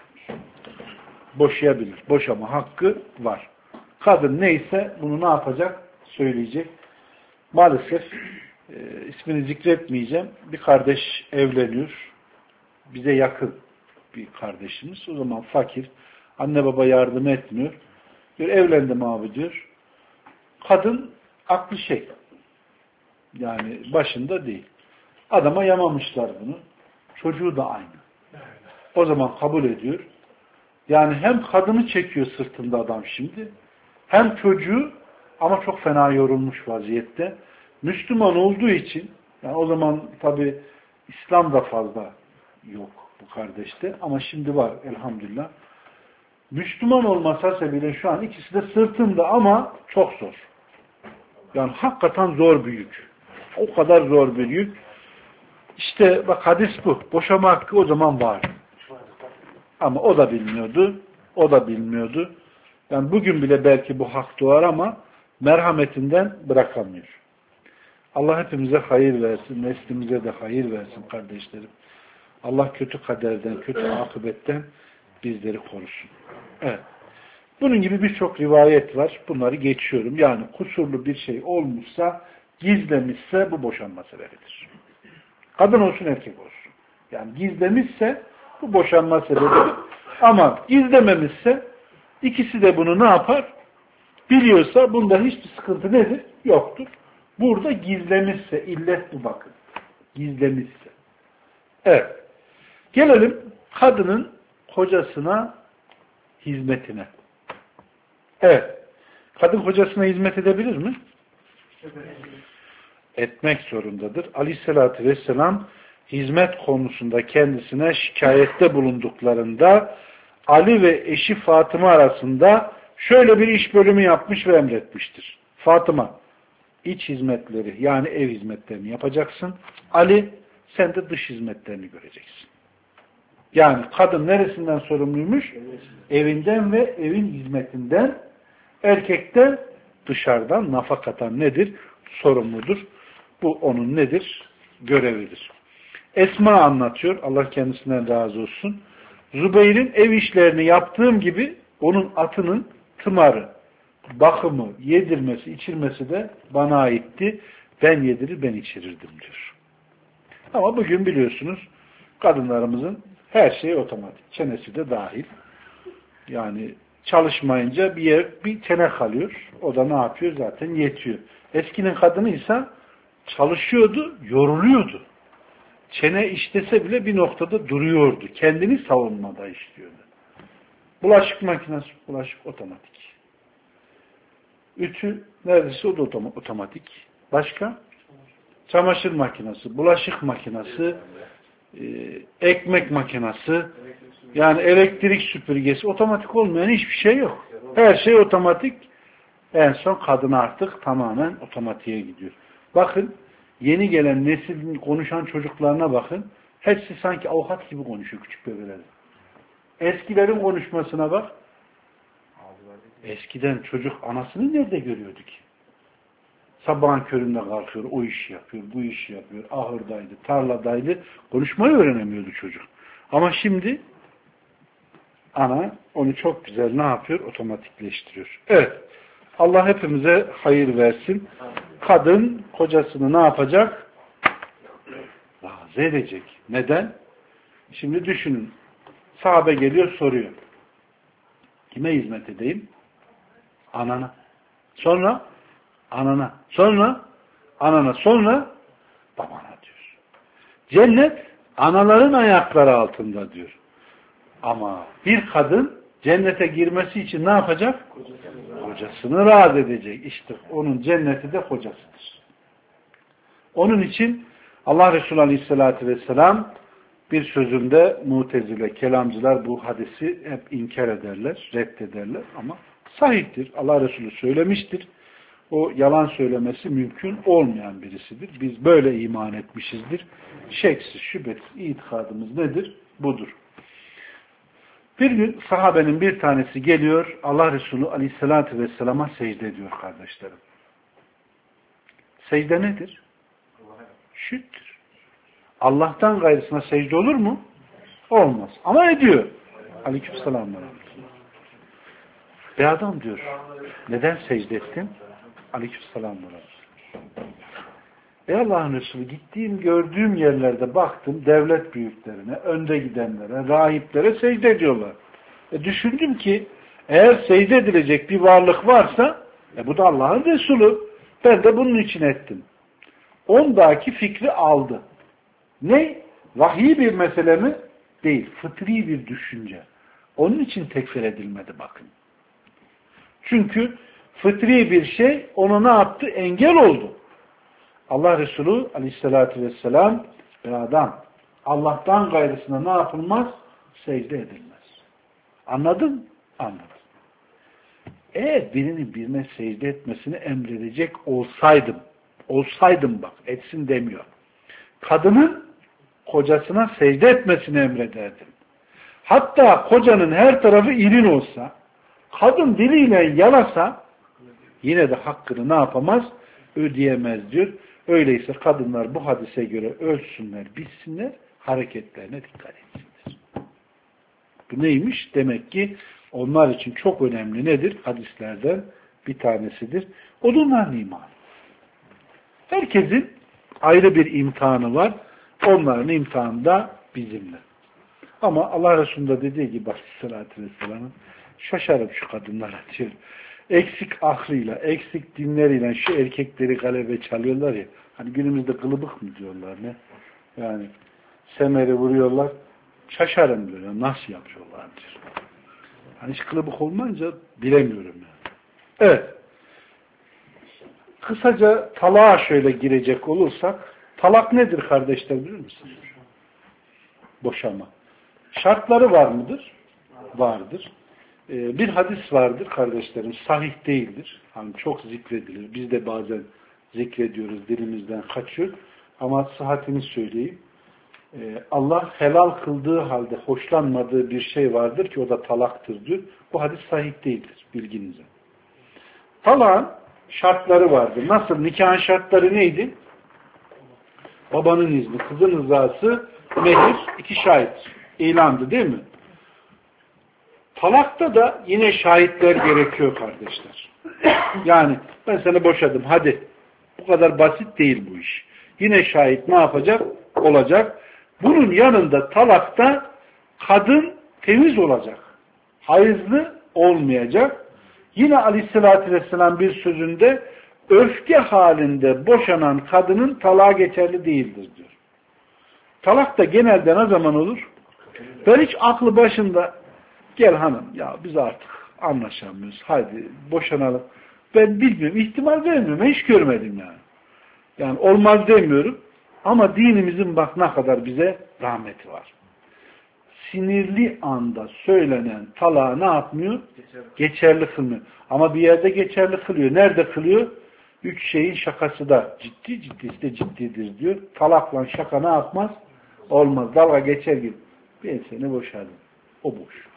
boşayabilir. Boşama hakkı var. Kadın neyse bunu ne yapacak? Söyleyecek. Maalesef ismini zikretmeyeceğim. Bir kardeş evleniyor. Bize yakın bir kardeşimiz. O zaman fakir. Anne baba yardım etmiyor. Diyor evlendim abi diyor. Kadın aklı şey. Yani başında değil. Adama yamamışlar bunu. Çocuğu da aynı. O zaman kabul ediyor. Yani hem kadını çekiyor sırtında adam şimdi, hem çocuğu, ama çok fena yorulmuş vaziyette. Müslüman olduğu için, yani o zaman tabi İslam da fazla yok bu kardeşte, ama şimdi var elhamdülillah. Müslüman olmasa bile şu an ikisi de sırtında ama çok zor. Yani hakikaten zor bir yük. O kadar zor bir yük. İşte bak hadis bu. Boşama hakkı o zaman var. Ama o da bilmiyordu. O da bilmiyordu. Yani bugün bile belki bu hak doğar ama merhametinden bırakamıyor. Allah hepimize hayır versin. Neslimize de hayır versin kardeşlerim. Allah kötü kaderden, kötü akıbetten bizleri korusun. Evet. Bunun gibi birçok rivayet var. Bunları geçiyorum. Yani kusurlu bir şey olmuşsa, gizlemişse bu boşanma sebebidir. Kadın olsun erkek olsun. Yani gizlemişse bu boşanma sebebidir. Ama gizlememişse ikisi de bunu ne yapar? Biliyorsa bunda hiçbir sıkıntı nedir? Yoktur. Burada gizlemişse, illet bu bakın. Gizlemişse. Evet. Gelelim kadının kocasına hizmetine. Evet. Kadın kocasına hizmet edebilir mi? Etmek zorundadır. Aleyhissalatü vesselam hizmet konusunda kendisine şikayette bulunduklarında Ali ve eşi Fatıma arasında şöyle bir iş bölümü yapmış ve emretmiştir. Fatıma, iç hizmetleri yani ev hizmetlerini yapacaksın. Ali, sen de dış hizmetlerini göreceksin. Yani kadın neresinden sorumluymuş? Evinden ve evin hizmetinden. Erkek de dışarıdan nafakatan nedir? Sorumludur. Bu onun nedir? Görevidir. Esma anlatıyor. Allah kendisinden razı olsun. Zübeyir'in ev işlerini yaptığım gibi onun atının tımarı, bakımı, yedirmesi, içirmesi de bana aitti. Ben yedirir, ben içirirdim diyor. Ama bugün biliyorsunuz kadınlarımızın her şeyi otomatik. Çenesi de dahil. Yani çalışmayınca bir çene kalıyor. O da ne yapıyor? Zaten yetiyor. Eskinin kadınıysa çalışıyordu, yoruluyordu. Çene işlese bile bir noktada duruyordu. Kendini savunmada işliyordu. Bulaşık makinesi, bulaşık otomatik. Ütü neredeyse o da otomatik. Başka? Çamaşır makinesi, bulaşık makinesi, ekmek makinesi, yani elektrik süpürgesi, otomatik olmayan hiçbir şey yok. Her şey otomatik. En son kadın artık tamamen otomatiğe gidiyor. Bakın, yeni gelen neslin konuşan çocuklarına bakın. Hepsi sanki avukat gibi konuşuyor küçük bebeler. Eskilerin konuşmasına bak. Eskiden çocuk anasını nerede görüyordu ki? Sabahın köründe kalkıyor, o işi yapıyor, bu işi yapıyor, ahırdaydı, tarladaydı. Konuşmayı öğrenemiyordu çocuk. Ama şimdi ana onu çok güzel ne yapıyor? Otomatikleştiriyor. Evet. Allah hepimize hayır versin. Kadın kocasını ne yapacak? Razı edecek. Neden? Şimdi düşünün. Sahabe geliyor soruyor. Kime hizmet edeyim? Anana. Sonra anana. Sonra anana. Sonra babana diyor. Cennet anaların ayakları altında diyor. Ama bir kadın cennete girmesi için ne yapacak? Kocasını razı edecek. İşte onun cenneti de kocasıdır. Onun için Allah Resulü Aleyhisselatü Vesselam bir sözünde Mutezile, kelamcılar bu hadisi hep inkar ederler, reddederler ama sahihtir. Allah Resulü söylemiştir. O yalan söylemesi mümkün olmayan birisidir. Biz böyle iman etmişizdir. Şeksiz, şüphesiz itikadımız nedir? Budur. Bir gün sahabenin bir tanesi geliyor, Allah Resulü Aleyhisselatü Vesselam'a secde ediyor kardeşlerim. Secde nedir? Şirktir. Allah'tan gayrısına secde olur mu? Olmaz. Ama ediyor. Aleykümselam. Bir adam diyor, neden secde ettin? Aleykümselam. Ey Allah'ın Resulü, gittiğim, gördüğüm yerlerde baktım, devlet büyüklerine, önde gidenlere, rahiplere secde ediyorlar. Düşündüm ki, eğer secde edilecek bir varlık varsa, bu da Allah'ın Resulü. Ben de bunun için ettim. Ondaki fikri aldı. Ne? Vahiy bir mesele mi? Değil. Fıtri bir düşünce. Onun için tekfir edilmedi bakın. Çünkü fıtri bir şey onu ne yaptı? Engel oldu. Allah Resulü Aleyhisselatü Vesselam bir adam. Allah'tan gayrısına ne yapılmaz? Secde edilmez. Anladın? Anladım. Eğer birinin birine secde etmesini emredecek olsaydım bak, etsin demiyor. Kadının kocasına secde etmesini emrederdim. Hatta kocanın her tarafı irin olsa, kadın diliyle yalasa, yine de hakkını ne yapamaz? Ödeyemez diyor. Öyleyse kadınlar bu hadise göre ölsünler, bitsinler, hareketlerine dikkat etsinler. Bu neymiş? Demek ki onlar için çok önemli nedir? Hadislerden bir tanesidir. O da onların imanı. Herkesin ayrı bir imtihanı var. Onların imtihanı da bizimle. Ama Allah Resulü'nde dediği gibi Aleyhisselatü Vesselam'ın şaşarım şu kadınlara diyor. Eksik aklıyla, eksik dinleriyle şu erkekleri galebe çalıyorlar ya. Hani günümüzde kılıbık mı diyorlar ne? Yani semeri vuruyorlar. Şaşarım diyor. Nasıl yapıyorlar diyor. Hani hiç kılıbık olmayınca bilemiyorum yani. Evet. Kısaca talağa şöyle girecek olursak, talak nedir kardeşler bilir misiniz? Boşanma. Şartları var mıdır? Vardır. Bir hadis vardır kardeşlerim, sahih değildir. Hani çok zikredilir. Biz de bazen zikrediyoruz, dilimizden kaçıyor. Ama sıhhatini söyleyeyim. Allah helal kıldığı halde hoşlanmadığı bir şey vardır ki o da talaktır diyor. Bu hadis sahih değildir bilginize. Talağın şartları vardır. Nasıl? Nikahın şartları neydi? Babanın izni, kızın rızası, mehir, 2 şahit ilandı değil mi? Talakta da yine şahitler gerekiyor kardeşler. Yani ben seni boşadım hadi. Bu kadar basit değil bu iş. Yine şahit ne yapacak? Olacak. Bunun yanında talakta kadın temiz olacak. Hayızlı olmayacak. Yine Aleyhisselatü Vesselam bir sözünde öfke halinde boşanan kadının talağı geçerli değildir diyor. Talak da genelde ne zaman olur? Ben hiç aklı başında gel hanım ya biz artık anlaşamıyoruz. Haydi boşanalım. Ben bilmiyorum. İhtimal vermiyorum. Hiç görmedim yani. Yani olmaz demiyorum. Ama dinimizin bak ne kadar bize rahmeti var. Sinirli anda söylenen talağı ne yapmıyor? Geçerli kılmıyor. Ama bir yerde geçerli kılıyor. Nerede kılıyor? 3 şeyin şakası da ciddi, ciddisi de ciddidir diyor. Talakla şaka ne yapmaz? Olmaz. Dalga geçer gibi. Ben seni boşadım. O boş.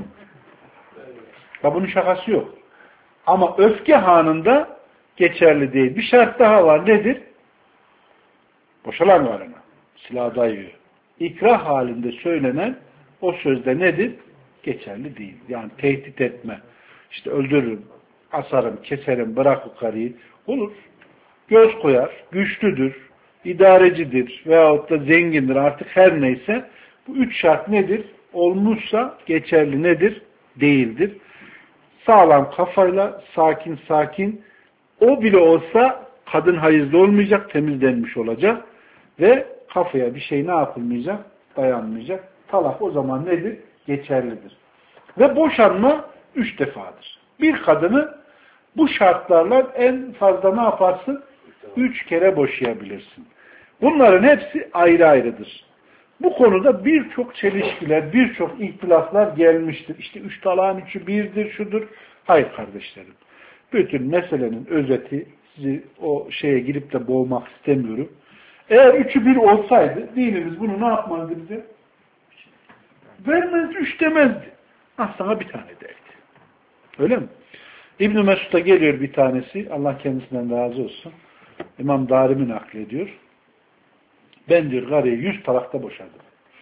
Ya bunun şakası yok. Ama öfke anında geçerli değil. Bir şart daha var. Nedir? Boşalan varına. Silah dayıyor. İkrah halinde söylenen o sözde nedir? Geçerli değil. Yani tehdit etme. İşte öldürürüm, asarım, keserim, bırak o karıyı. Olur. Göz koyar, güçlüdür, idarecidir veyahut da zengindir artık her neyse. Bu 3 şart nedir? Olmuşsa geçerli nedir? Değildir. Sağlam kafayla sakin sakin o bile olsa kadın hayızlı olmayacak, temizlenmiş olacak ve kafaya bir şey ne yapılmayacak? Dayanmayacak. Talak o zaman nedir? Geçerlidir. Ve boşanma 3 defadır. Bir kadını bu şartlarla en fazla ne yaparsın? 3 kere boşayabilirsin. Bunların hepsi ayrı ayrıdır. Bu konuda birçok çelişkiler, birçok ihtilaflar gelmiştir. İşte 3 talağın 3'ü 1'dir, şudur. Hayır kardeşlerim. Bütün meselenin özeti, sizi o şeye girip de boğmak istemiyorum. Eğer 3'ü 1 olsaydı, dinimiz bunu ne yapmazdı bize? Vermezdi, 3 demezdi. Ah sana bir tane derdi. Öyle mi? İbn-i Mesud'a geliyor bir tanesi. Allah kendisinden razı olsun. İmam Darimi naklediyor. Ben diyor karıyı 100 talakta boşadım.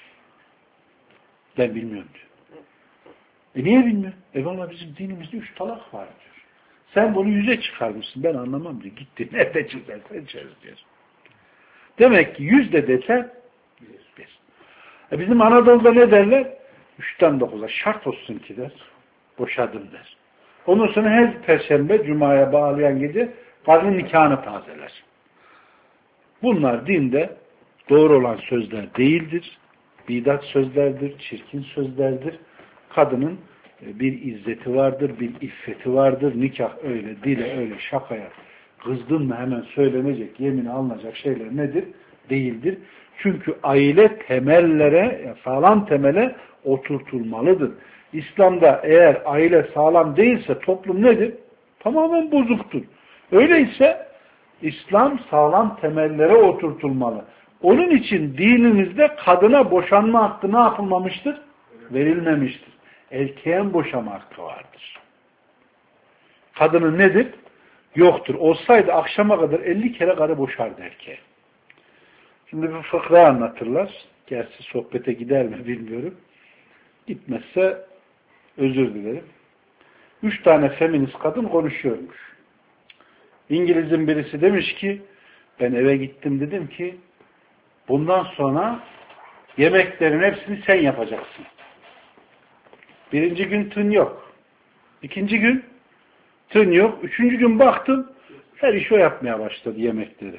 Ben bilmiyorum diyor. Niye bilmiyor? Vallahi bizim dinimizde 3 talak var diyor. Sen bunu 100'e çıkarmışsın. Ben anlamam diyor. Gitti. Nerede çizersen çöz diyor. Demek ki 100 de desen 101. Bizim Anadolu'da ne derler? 3'ten 9'a şart olsun ki der. Boşadım der. Ondan sonra her perşembe cumaya bağlayan gece karının nikahını tazeler. Bunlar dinde doğru olan sözler değildir. Bidat sözlerdir, çirkin sözlerdir. Kadının bir izzeti vardır, bir iffeti vardır. Nikah öyle, dile öyle, şakaya kızdın mı hemen söylenecek, yemine alınacak şeyler nedir? Değildir. Çünkü aile temellere, sağlam temele oturtulmalıdır. İslam'da eğer aile sağlam değilse toplum nedir? Tamamen bozuktur. Öyleyse İslam sağlam temellere oturtulmalı. Onun için dinimizde kadına boşanma hakkı ne yapılmamıştır? Verilmemiştir. Erkeğin boşanma hakkı vardır. Kadının nedir? Yoktur. Olsaydı akşama kadar 50 kere karı boşardı erkeğe. Şimdi bir fıkra anlatırlar. Gerçi sohbete gider mi bilmiyorum. Gitmezse özür dilerim. 3 tane feminist kadın konuşuyormuş. İngiliz'in birisi demiş ki ben eve gittim dedim ki bundan sonra yemeklerin hepsini sen yapacaksın. Birinci gün tın yok. İkinci gün tın yok. Üçüncü gün baktım her iş o yapmaya başladı yemekleri.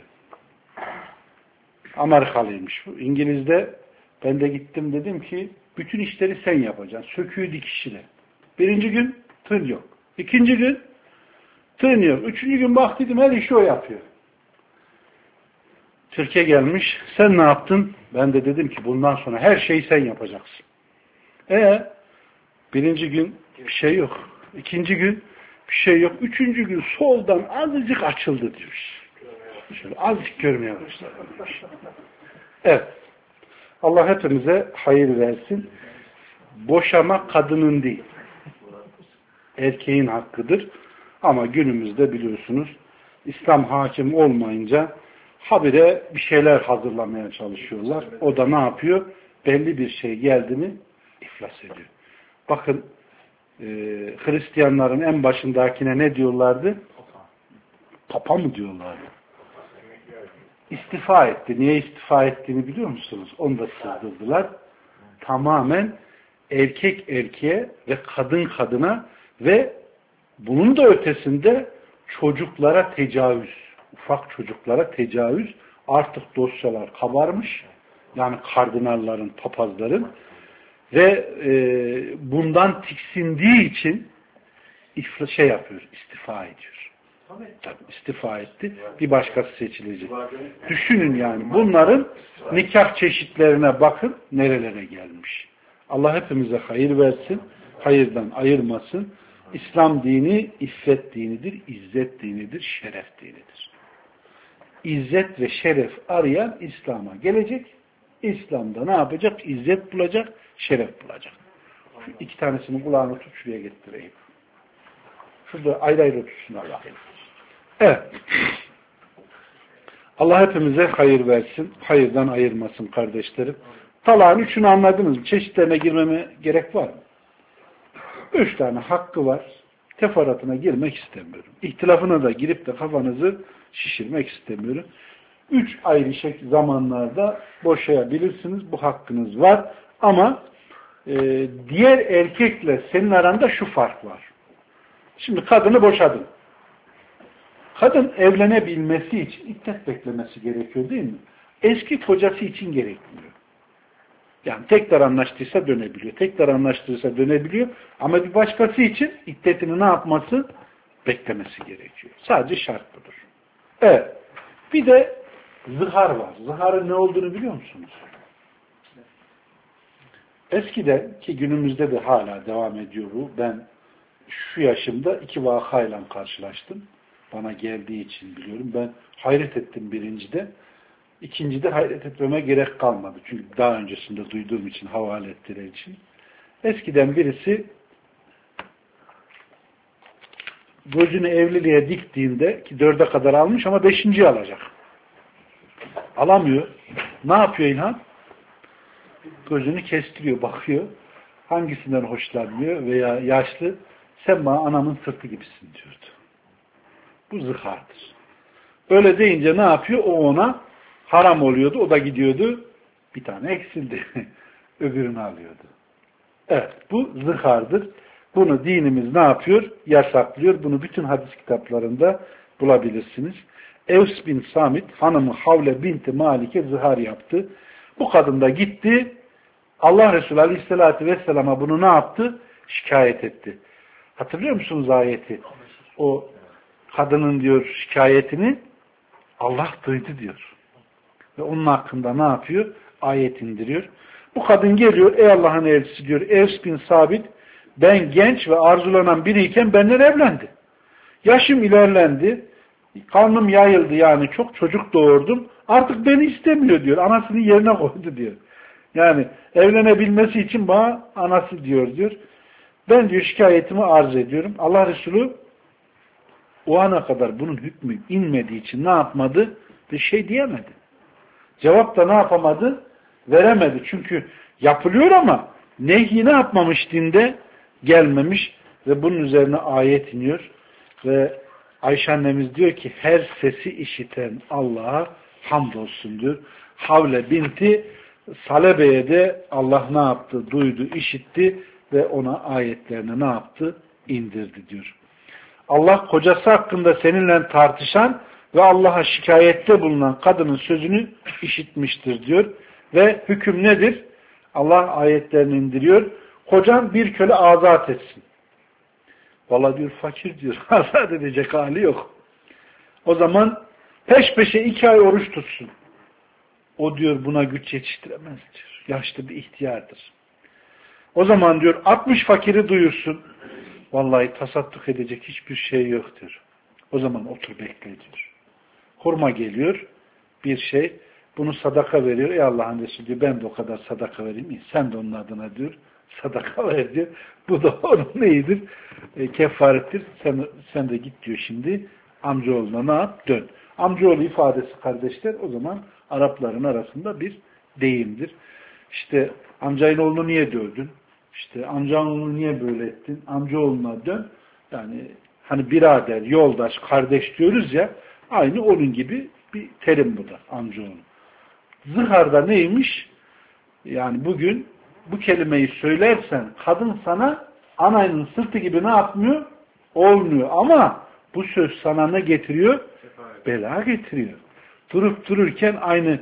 Amerikalıymış bu. İngiliz'de ben de gittim dedim ki bütün işleri sen yapacaksın. Söküğü dikişine. Birinci gün tın yok. İkinci gün tın yok. Üçüncü gün baktım her işi o yapıyor. Türkiye gelmiş. Sen ne yaptın? Ben de dedim ki bundan sonra her şeyi sen yapacaksın. Birinci gün bir şey yok. İkinci gün bir şey yok. Üçüncü gün soldan azıcık açıldı diyor. Şöyle azıcık görmeye başladı. Evet. Allah hepimize hayır versin. Boşama kadının değil. Erkeğin hakkıdır. Ama günümüzde biliyorsunuz İslam hakim olmayınca habire bir şeyler hazırlamaya çalışıyorlar. O da ne yapıyor? Belli bir şey geldi mi iflas ediyor. Bakın Hristiyanların en başındakine ne diyorlardı? Papa mı diyorlardı? İstifa etti. Niye istifa ettiğini biliyor musunuz? Onu da sızdırdılar. Tamamen erkek erkeğe ve kadın kadına ve bunun da ötesinde çocuklara tecavüz, ufak çocuklara tecavüz, artık dosyalar kabarmış. Yani kardinalların, papazların ve bundan tiksindiği için istifa ediyor. Tabii istifa etti. Bir başkası seçilecek. Düşünün yani bunların nikah çeşitlerine bakın nerelere gelmiş. Allah hepimize hayır versin, hayırdan ayırmasın. İslam dini iffet dinidir, izzet dinidir, şeref dinidir. İzzet ve şeref arayan İslam'a gelecek. İslam'da ne yapacak? İzzet bulacak, şeref bulacak. Şu iki tanesini kulağına tut, şuraya getireyim. Şurada ayrı ayrı tutsun Allah'ım. Evet. Allah hepimize hayır versin, hayırdan ayırmasın kardeşlerim. Talağın üçünü anladınız mı? Çeşitlerine girmeme gerek var mı? 3 tane hakkı var. Teferruatına girmek istemiyorum. İhtilafına da girip de kafanızı şişirmek istemiyorum. 3 ayrı zamanlarda boşayabilirsiniz. Bu hakkınız var. Ama diğer erkekle senin aranda şu fark var. Şimdi kadını boşadın. Kadın evlenebilmesi için iddet beklemesi gerekiyor değil mi? Eski kocası için gerekmiyor. Yani tekrar anlaştıysa dönebiliyor. Tekrar anlaştıysa dönebiliyor. Ama bir başkası için iddetini ne yapması? Beklemesi gerekiyor. Sadece şart budur. Evet. Bir de zihar var. Ziharın ne olduğunu biliyor musunuz? Eskiden ki günümüzde de hala devam ediyor bu. Ben şu yaşımda 2 vakayla karşılaştım. Bana geldiği için biliyorum. Ben hayret ettim birincide. İkincide hayret etmeme gerek kalmadı. Çünkü daha öncesinde duyduğum için, havale ettiler için. Eskiden birisi gözünü evliliğe diktiğinde ki 4'e kadar almış ama 5.'yi alacak. Alamıyor. Ne yapıyor İlhan? Gözünü kestiriyor, bakıyor. Hangisinden hoşlanmıyor veya yaşlı, sen bana anamın sırtı gibisin diyordu. Bu zıhardır. Öyle deyince ne yapıyor? O ona haram oluyordu. O da gidiyordu. Bir tane eksildi. Öbürünü alıyordu. Evet. Bu zıhardır. Bunu dinimiz ne yapıyor? Yasaklıyor. Bunu bütün hadis kitaplarında bulabilirsiniz. Evs bin Samit hanımı Havle binti Malik'e zihar yaptı. Bu kadın da gitti. Allah Resulü Aleyhisselatü Vesselam'a bunu ne yaptı? Şikayet etti. Hatırlıyor musunuz ayeti? O kadının diyor şikayetini Allah duydu diyor. Ve onun hakkında ne yapıyor? Ayet indiriyor. Bu kadın geliyor, ey Allah'ın elçisi diyor, Evs bin Sabit, ben genç ve arzulanan biriyken benden evlendi. Yaşım ilerlendi, karnım yayıldı yani çok çocuk doğurdum, artık beni istemiyor diyor, anasını yerine koydu diyor. Yani evlenebilmesi için bana anası diyor. Ben diyor şikayetimi arz ediyorum. Allah Resulü o ana kadar bunun hükmü inmediği için ne yapmadı? Bir şey diyemedi. Cevap da ne yapamadı? Veremedi. Çünkü yapılıyor ama nehi ne yapmamış dinde? Gelmemiş ve bunun üzerine ayet iniyor. Ve Ayşe annemiz diyor ki her sesi işiten Allah'a hamdolsun diyor. Havle binti Salebe'ye de Allah ne yaptı? Duydu, işitti ve ona ayetlerini ne yaptı? İndirdi diyor. Allah kocası hakkında seninle tartışan ve Allah'a şikayette bulunan kadının sözünü işitmiştir diyor. Ve hüküm nedir? Allah ayetlerini indiriyor. Kocan bir köle azat etsin. Vallahi diyor fakir diyor. Azat edecek hali yok. O zaman peş peşe 2 ay oruç tutsun. O diyor buna güç yetiştiremez diyor. Yaşlı bir ihtiyardır. O zaman diyor 60 fakiri duyursun. Vallahi tasadduk edecek hiçbir şey yoktur. O zaman otur bekle diyor. Hurma geliyor bir şey. Bunu sadaka veriyor. Ey Allah'ın Resulü diyor ben de o kadar sadaka vereyim mi? Sen de onun adına diyor sadaka ver diyor. Bu da onun neyidir? Kefarettir. Sen de git diyor şimdi. Amcaoğluna ne yap? Dön. Amcaoğlu ifadesi kardeşler o zaman Arapların arasında bir deyimdir. İşte amcayın oğlunu niye dövdün? İşte amcanın oğlunu niye böyle ettin? Amcaoğluna dön. Yani hani birader, yoldaş, kardeş diyoruz ya aynı onun gibi bir terim bu da amcaoğlu. Zıharda neymiş? Yani bugün bu kelimeyi söylersen kadın sana anayının sırtı gibi ne yapmıyor? Olmuyor. Ama bu söz sana ne getiriyor? Bela getiriyor. Durup dururken aynı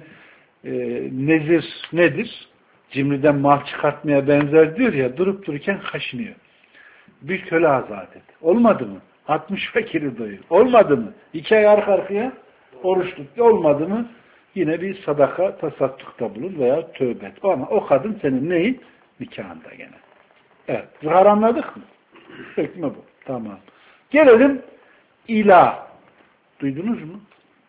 nezir nedir? Cimriden mal çıkartmaya benzer diyor ya durup dururken kaşınıyor. Bir köle azat et. Olmadı mı? 60 fakiri doyur. Olmadı mı? 2 ay arka arkaya oruç tut. Olmadı mı? Yine bir sadaka tasaddukta bulun veya tövbe et. Ama o kadın senin neyin? Nikahında gene. Evet. Zihar anladık mı? Hükmü bu. Tamam. Gelelim ila. Duydunuz mu?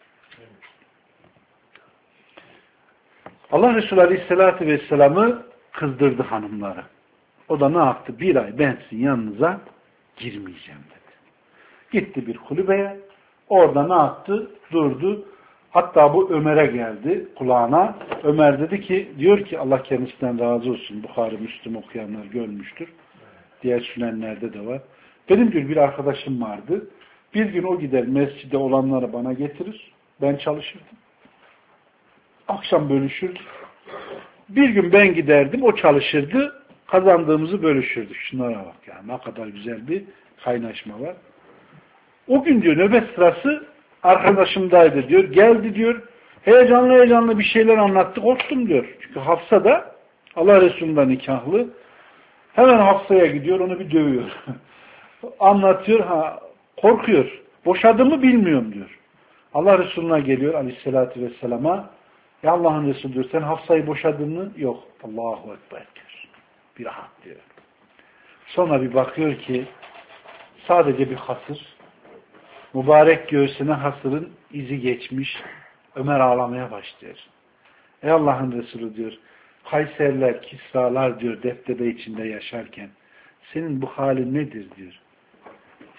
Allah Resulü Aleyhisselatü Vesselam'ı kızdırdı hanımları. O da ne yaptı? 1 ay ben sizin yanınıza girmeyeceğim dedi. Gitti bir kulübeye. Orada ne yaptı? Durdu. Hatta bu Ömer'e geldi kulağına. Ömer dedi ki, diyor ki Allah kendisinden razı olsun. Bukhari, Müslüm okuyanlar görmüştür. Diğer sünenlerde de var. Benim diyor bir arkadaşım vardı. Bir gün o gider mescide olanları bana getirir. Ben çalışırdım. Akşam bölüşürdük. Bir gün ben giderdim, o çalışırdı. Kazandığımızı bölüşürdük. Şunlara bak yani ne kadar güzel bir kaynaşma var. O gün diyor nöbet sırası arkadaşımdaydı diyor. Geldi diyor. Heyecanlı bir şeyler anlattı. Korktum diyor. Çünkü Hafsa da Allah Resulü'nden nikahlı. Hemen Hafsa'ya gidiyor. Onu bir dövüyor. Anlatıyor. Korkuyor. Boşadığımı bilmiyorum diyor. Allah Resulü'ne geliyor Aleyhisselatü Vesselam'a. Ya Allah'ın Resulü diyor. Sen Hafsa'yı boşadın mı? Yok. Allahu Ekber diyor. Bir rahat diyor. Sonra bir bakıyor ki sadece bir hasır. Mübarek göğsüne hasırın izi geçmiş. Ömer ağlamaya başlıyor. Ey Allah'ın Resulü diyor. Kayserler, Kisralar diyor deptebe içinde yaşarken senin bu halin nedir diyor.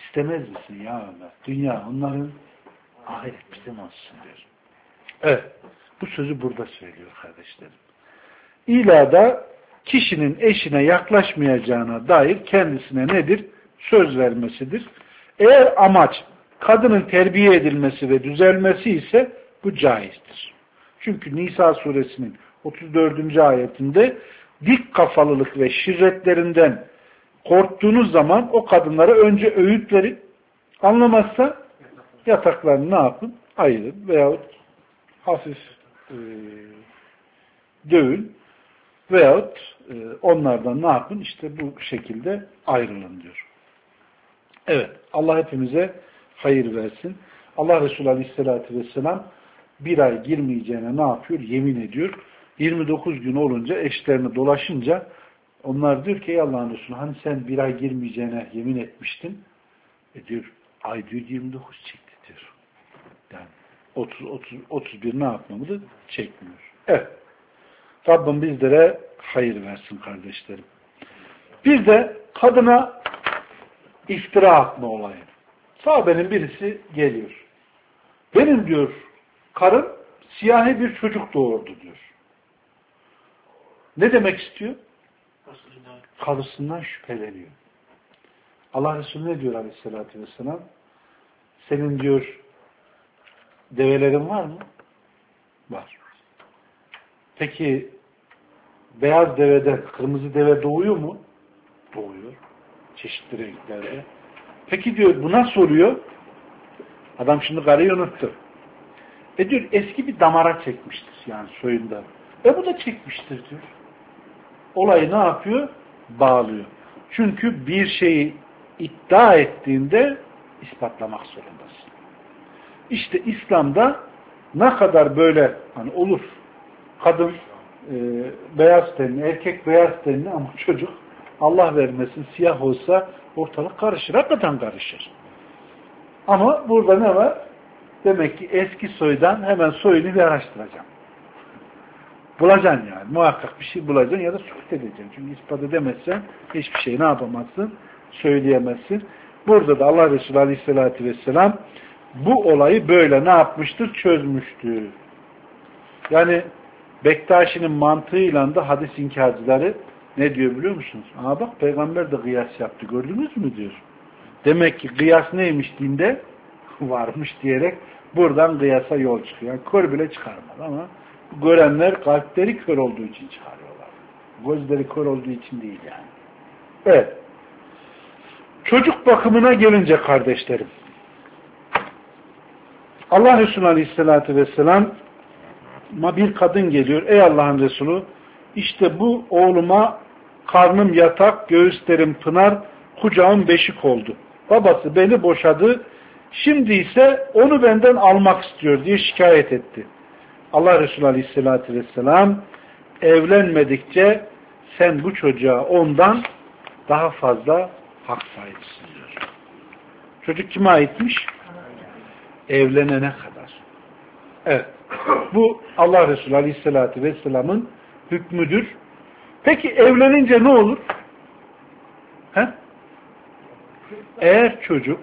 İstemez misin ya Ömer? Dünya onların, ahiret bizim olsun diyor. Evet. Bu sözü burada söylüyor kardeşlerim. İlada kişinin eşine yaklaşmayacağına dair kendisine nedir? Söz vermesidir. Eğer amaç kadının terbiye edilmesi ve düzelmesi ise bu caizdir. Çünkü Nisa suresinin 34. ayetinde dik kafalılık ve şirretlerinden korktuğunuz zaman o kadınlara önce öğüt verin. Anlamazsa yataklarını ne yapın? Ayırın veyahut hafif dövün veyahut onlardan ne yapın? İşte bu şekilde ayrılın diyor. Evet. Allah hepimize hayır versin. Allah Resulü Aleyhisselatü Vesselam bir ay girmeyeceğine ne yapıyor? Yemin ediyor. 29 gün olunca eşlerini dolaşınca onlar diyor ki ey Allah'ın Resulü hani sen bir ay girmeyeceğine yemin etmiştin. Diyor ay diyor 29 çekti diyor. Yani 31 ne yapmamızı çekmiyor. Evet. Rabbim bizlere hayır versin kardeşlerim. Bir de kadına iftira atma olayı. Sahabenin birisi geliyor. Benim diyor karım siyahi bir çocuk doğurdu diyor. Ne demek istiyor? Karısından şüpheleniyor. Allah Resulü ne diyor Aleyhisselatü Vesselam? Senin diyor develerin var mı? Var. Peki beyaz deveden kırmızı deve doğuyor mu? Doğuyor. Çeşitli renklerde. Peki diyor bu nasıl oluyor? Adam şimdi karıyı unuttu. Diyor eski bir damara çekmiştir yani soyundan. Bu da çekmiştir diyor. Olayı ne yapıyor? Bağlıyor. Çünkü bir şeyi iddia ettiğinde ispatlamak zorundasın. İşte İslam'da ne kadar böyle hani olur kadın beyaz tenli, erkek beyaz tenli ama çocuk Allah vermesin siyah olsa ortalık karışır. Hakikaten karışır. Ama burada ne var? Demek ki eski soydan hemen soyunu bir araştıracağım. Bulacaksın yani. Muhakkak bir şey bulacaksın ya da sükut edeceksin. Çünkü ispat edemezsen hiçbir şey ne yapamazsın? Söyleyemezsin. Burada da Allah Resulü Aleyhisselatü Vesselam bu olayı böyle ne yapmıştır? Çözmüştür. Yani Bektaşi'nin mantığıyla da hadis inkarcıları ne diyor biliyor musunuz? Aa bak peygamber de kıyas yaptı. Gördünüz mü diyor. Demek ki kıyas neymiş dinde? Varmış diyerek buradan kıyasa yol çıkıyor. Yani kör bile çıkarmaz ama görenler kalpleri kör olduğu için çıkarıyorlar. Gözleri kör olduğu için değil yani. Evet. Çocuk bakımına gelince kardeşlerim. Allah Resulü Aleyhisselatü Vesselam bir kadın geliyor. Ey Allah'ın Resulü işte bu oğluma karnım yatak, göğüslerim pınar, kucağım beşik oldu. Babası beni boşadı. Şimdi ise onu benden almak istiyor diye şikayet etti. Allah Resulü Aleyhisselatü Vesselam evlenmedikçe sen bu çocuğa ondan daha fazla hak sahibisin diyor. Çocuk kime aitmiş? Evlenene kadar. Evet. Bu Allah Resulü Aleyhisselatü Vesselam'ın hükmüdür. Peki evlenince ne olur? He? Eğer çocuk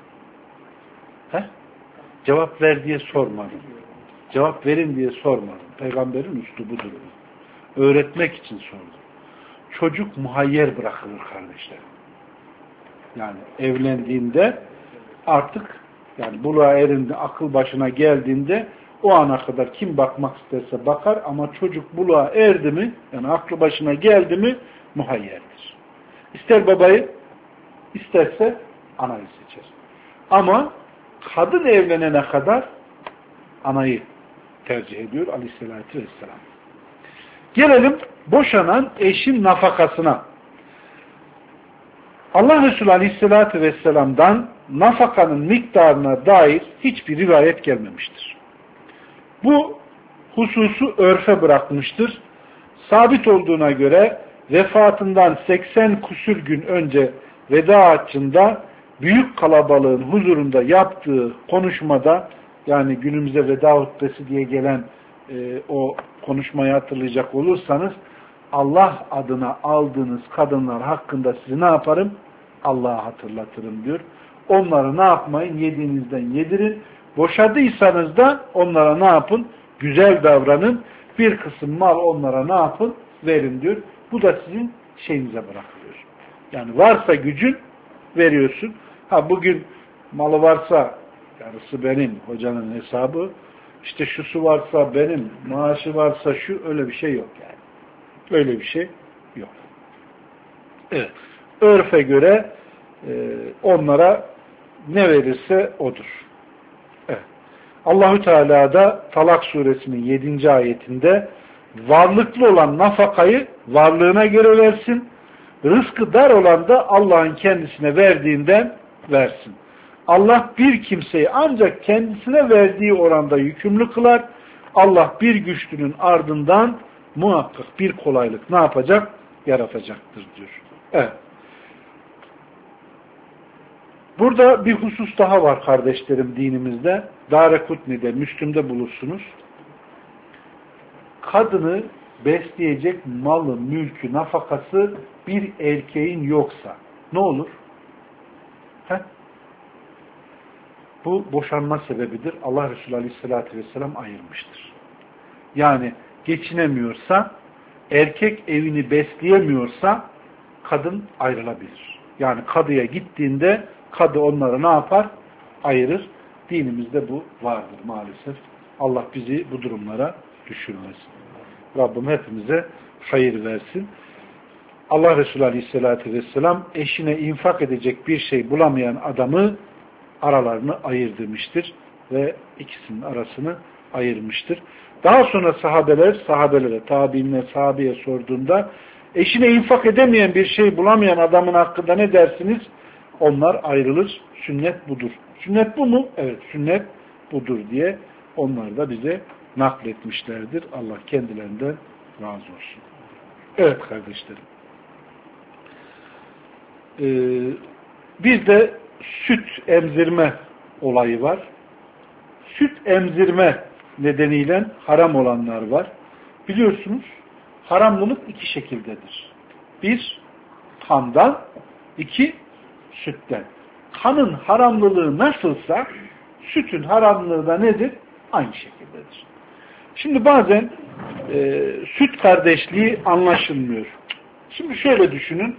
cevap ver diye sormadım. Cevap verin diye sormadım. Peygamberin üslubudur. Öğretmek için sordum. Çocuk muhayyer bırakılır kardeşlerim. Yani evlendiğinde artık yani buluğa erindi, akıl başına geldiğinde o ana kadar kim bakmak isterse bakar ama çocuk buluğa erdi mi yani aklı başına geldi mi muhayyerdir. İster babayı isterse anayı seçer. Ama kadın evlenene kadar anayı tercih ediyor Aleyhisselatü Vesselam. Gelelim boşanan eşin nafakasına. Allah Resulü Aleyhisselatü Vesselam'dan nafakanın miktarına dair hiçbir rivayet gelmemiştir. Bu hususu örfe bırakmıştır. Sabit olduğuna göre vefatından 80 küsür gün önce veda haccında büyük kalabalığın huzurunda yaptığı konuşmada yani günümüze veda hutbesi diye gelen o konuşmayı hatırlayacak olursanız Allah adına aldığınız kadınlar hakkında sizi ne yaparım? Allah'a hatırlatırım diyor. onları ne yapmayın? Yediğinizden yedirin. Boşadıysanız da onlara ne yapın? Güzel davranın. Bir kısım mal onlara ne yapın? Verin diyor. Bu da sizin şeyinize bırakılıyor. Yani varsa gücün veriyorsun. Ha bugün malı varsa yarısı benim, hocanın hesabı. İşte şusu varsa benim, maaşı varsa şu, öyle bir şey yok yani. Öyle bir şey yok. Evet. Örfe göre onlara ne verirse odur. Evet. Allahü Teala da Talak suresinin 7. ayetinde varlıklı olan nafakayı varlığına göre versin. Rızkı dar olan da Allah'ın kendisine verdiğinden versin. Allah bir kimseyi ancak kendisine verdiği oranda yükümlü kılar. Allah bir güçlünün ardından muhakkak bir kolaylık ne yapacak? Yaratacaktır diyor. Evet. Burada bir husus daha var kardeşlerim dinimizde. Darekutni'de, Müslüm'de bulursunuz. Kadını besleyecek malı, mülkü, nafakası bir erkeğin yoksa ne olur? Bu boşanma sebebidir. Allah Resulü Aleyhisselatü Vesselam ayırmıştır. Yani geçinemiyorsa, erkek evini besleyemiyorsa kadın ayrılabilir. Yani kadıya gittiğinde kadı onları ne yapar? Ayırır. Dinimizde bu vardır maalesef. Allah bizi bu durumlara düşürmesin. Rabbim hepimize hayır versin. Allah Resulü Aleyhisselatü Vesselam eşine infak edecek bir şey bulamayan adamı aralarını ayır demiştir ve ikisinin arasını ayırmıştır. Daha sonra sahabelere, tabiinler, sahabeye sorduğunda eşine infak edemeyen bir şey bulamayan adamın hakkında ne dersiniz? Onlar ayrılır. Sünnet budur. Sünnet bu mu? Evet, sünnet budur diye onlar da bize nakletmişlerdir. Allah kendilerinden razı olsun. Evet kardeşlerim. Bir de süt emzirme olayı var. Süt emzirme nedeniyle haram olanlar var. Biliyorsunuz haramlılık iki şekildedir. Bir, kandan, iki, sütten. Kanın haramlılığı nasılsa sütün haramlılığı da nedir? Aynı şekildedir. Şimdi bazen süt kardeşliği anlaşılmıyor. Şimdi şöyle düşünün.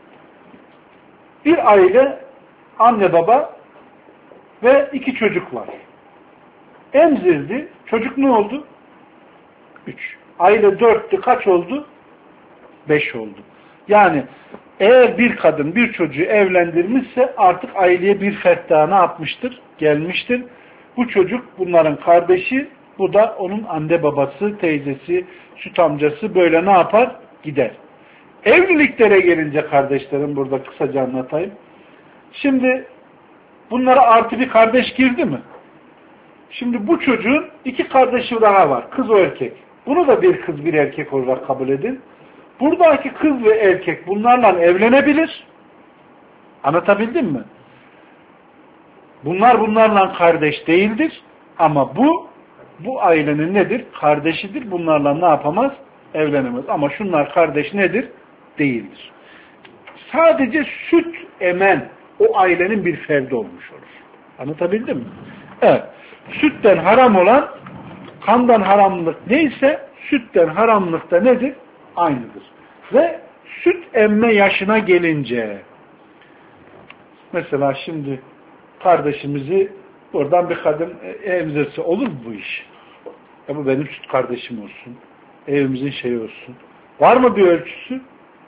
Bir aile, anne baba ve iki çocuk var. Emzirdi. Çocuk ne oldu? 3. Aile 4'tü. Kaç oldu? 5 oldu. Yani eğer bir kadın bir çocuğu evlendirmişse artık aileye bir fert daha ne yapmıştır? Gelmiştir. Bu çocuk bunların kardeşi, bu da onun anne babası, teyzesi, süt amcası, böyle ne yapar? Gider. Evliliklere gelince kardeşlerim, burada kısaca anlatayım. Şimdi bunlara artı bir kardeş girdi mi? Şimdi bu çocuğun iki kardeşi daha var. Kız o erkek. Bunu da bir kız bir erkek olarak kabul edin. Buradaki kız ve erkek bunlarla evlenebilir. Anlatabildim mi? Bunlar bunlarla kardeş değildir. Ama bu ailenin nedir? Kardeşidir. Bunlarla ne yapamaz? Evlenemez. Ama şunlar kardeş nedir? Değildir. Sadece süt emen o ailenin bir ferdi olmuş olur. Anlatabildim mi? Evet. Sütten haram olan, kandan haramlık neyse sütten haramlık da nedir? Aynıdır. Ve süt emme yaşına gelince mesela şimdi kardeşimizi oradan bir kadın emzirse olur mu bu iş? Bu benim süt kardeşim olsun. Evimizin şeyi olsun. Var mı bir ölçüsü?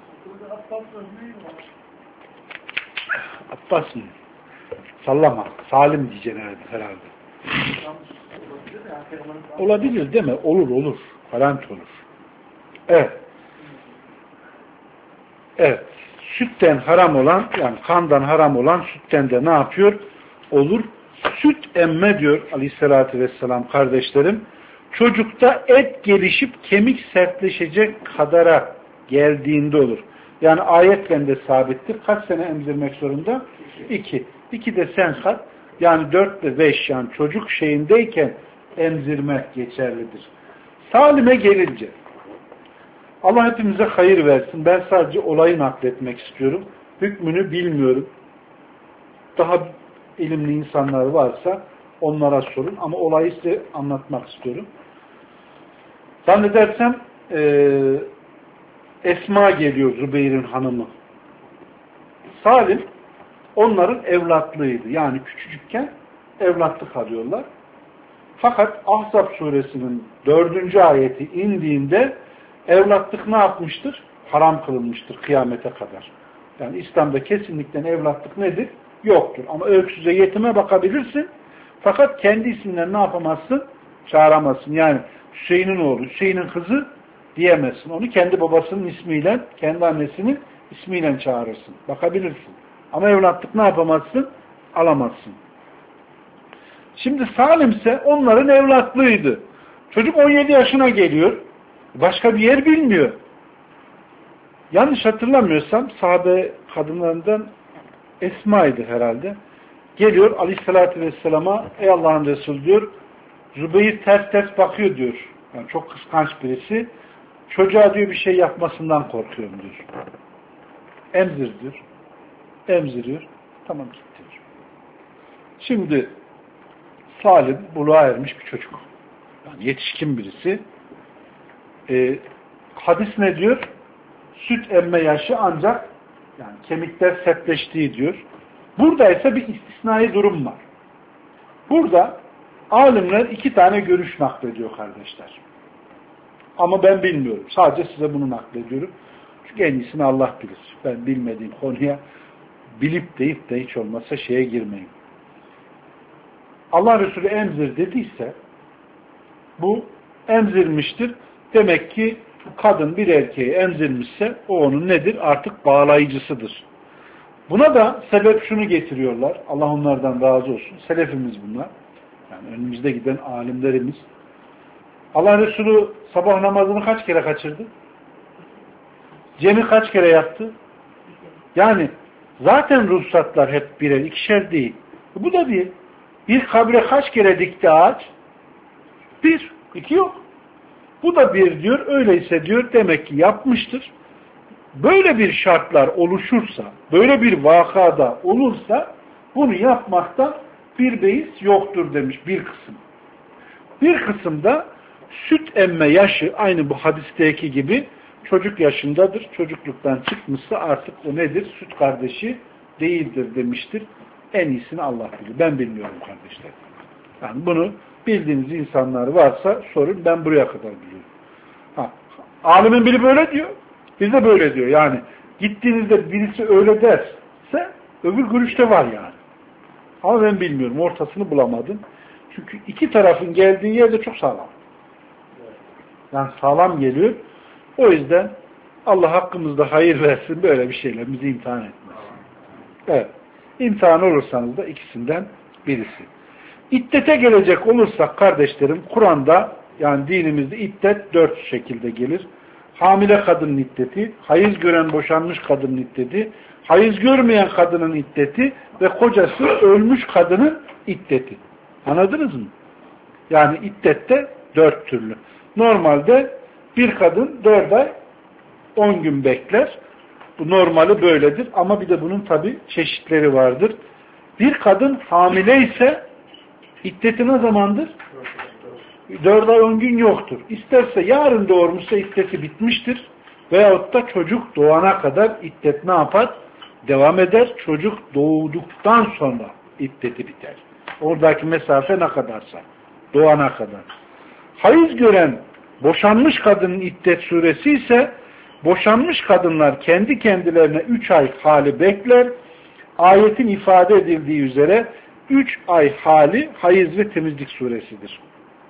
Abbas mı? Sallama. Salim diyeceksin herhalde. Olabilir değil mi? Olur. Garanti olur. Evet. Evet. Sütten haram olan, yani kandan haram olan sütten de ne yapıyor? Olur. Süt emme diyor Aleyhisselatü Vesselam kardeşlerim. Çocukta et gelişip kemik sertleşecek kadara geldiğinde olur. Yani ayetle de sabittir. Kaç sene emzirmek zorunda? 2. 2 de sen kat. Yani 4 ve 5 yani çocuk şeyindeyken emzirmek geçerlidir. Salime gelince Allah hepimize hayır versin. Ben sadece olayı nakletmek istiyorum. Hükmünü bilmiyorum. Daha ilimli insanlar varsa onlara sorun. Ama olayı size anlatmak istiyorum. Zannedersem Esma geliyor, Zübeyir'in hanımı. Salim onların evlatlığıydı. Yani küçücükken evlatlık alıyorlar. Fakat Ahzab suresinin 4. ayeti indiğinde evlatlık ne yapmıştır? Haram kılınmıştır kıyamete kadar. Yani İslam'da kesinlikle evlatlık nedir? Yoktur. Ama öksüze, yetime bakabilirsin. Fakat kendi isimlerini ne yapamazsın? Çağıramazsın. Yani Hüseyin'in oğlu, Hüseyin'in kızı diyemezsin. Onu kendi babasının ismiyle, kendi annesinin ismiyle çağırırsın. Bakabilirsin. Ama evlatlık ne yapamazsın? Alamazsın. Şimdi Salim ise onların evlatlığıydı. Çocuk 17 yaşına geliyor. Başka bir yer bilmiyor. Yanlış hatırlamıyorsam sahabe kadınlarından Esma'ydı herhalde. Geliyor Aleyhisselatü Vesselam'a, ey Allah'ın Resulü diyor, Zübeyir ters ters bakıyor diyor. Yani çok kıskanç birisi. Çocuğa diyor bir şey yapmasından korkuyorum diyor. Emzir diyor. Emziriyor. Tamam git diyor. Şimdi Salim buluğa ermiş bir çocuk. Yani yetişkin birisi. Hadis ne diyor? Süt emme yaşı ancak yani kemikler sertleştiği diyor. Burada ise bir istisnai durum var. Burada alimler 2 tane görüş naklediyor kardeşler. Ama ben bilmiyorum. Sadece size bunu naklediyorum. Çünkü en iyisini Allah bilir. Ben bilmediğim konuya bilip deyip de hiç olmazsa şeye girmeyin. Allah Resulü emzir dediyse bu emzirmiştir. Demek ki kadın bir erkeği emzirmişse o onun nedir? Artık bağlayıcısıdır. Buna da sebep şunu getiriyorlar. Allah onlardan razı olsun. Selefimiz bunlar. Yani önümüzde giden alimlerimiz. Allah Resulü sabah namazını kaç kere kaçırdı? Cemi kaç kere yaptı? Yani zaten ruhsatlar hep birer, ikişer değil. Bu da bir. Bir kabre kaç kere dikti ağaç? 1, 2 yok. Bu da 1 diyor. Öyleyse diyor demek ki yapmıştır. Böyle bir şartlar oluşursa, böyle bir vakada olursa bunu yapmakta bir beis yoktur demiş bir kısım. Bir kısımda süt emme yaşı aynı bu hadisteki gibi çocuk yaşındadır. Çocukluktan çıkmışsa artık o nedir? Süt kardeşi değildir demiştir. En iyisini Allah bilir. Ben bilmiyorum kardeşler. Yani bunu bildiğiniz insanlar varsa sorun. Ben buraya kadar biliyorum. Alimin biri böyle diyor. Biz de böyle diyor. Yani gittiğinizde birisi öyle derse öbür görüşte var yani. Ama ben bilmiyorum. Ortasını bulamadım. Çünkü 2 tarafın geldiği yerde çok sağlam. Yani sağlam geliyor. O yüzden Allah hakkımızda hayır versin. Böyle bir şeyle bizi imtihan etmesin. Evet. İmtihan olursanız da ikisinden birisi. İddete gelecek olursak kardeşlerim Kur'an'da yani dinimizde iddet 4 şekilde gelir. Hamile kadının iddeti, hayız gören boşanmış kadının iddeti, hayız görmeyen kadının iddeti ve kocası ölmüş kadının iddeti. Anladınız mı? Yani iddette 4 türlü. Normalde bir kadın 4 ay 10 gün bekler. Bu normali böyledir. Ama bir de bunun tabi çeşitleri vardır. Bir kadın hamile ise iddeti ne zamandır? 4 ay 10 gün yoktur. İsterse yarın doğurmuşsa iddeti bitmiştir. Veyahut da çocuk doğana kadar iddet ne yapar? Devam eder. Çocuk doğduktan sonra iddeti biter. Oradaki mesafe ne kadarsa. Doğana kadar. Hayız gören boşanmış kadının iddet süresi ise boşanmış kadınlar kendi kendilerine 3 ay hali bekler. Ayetin ifade edildiği üzere 3 ay hali hayız ve temizlik suresidir.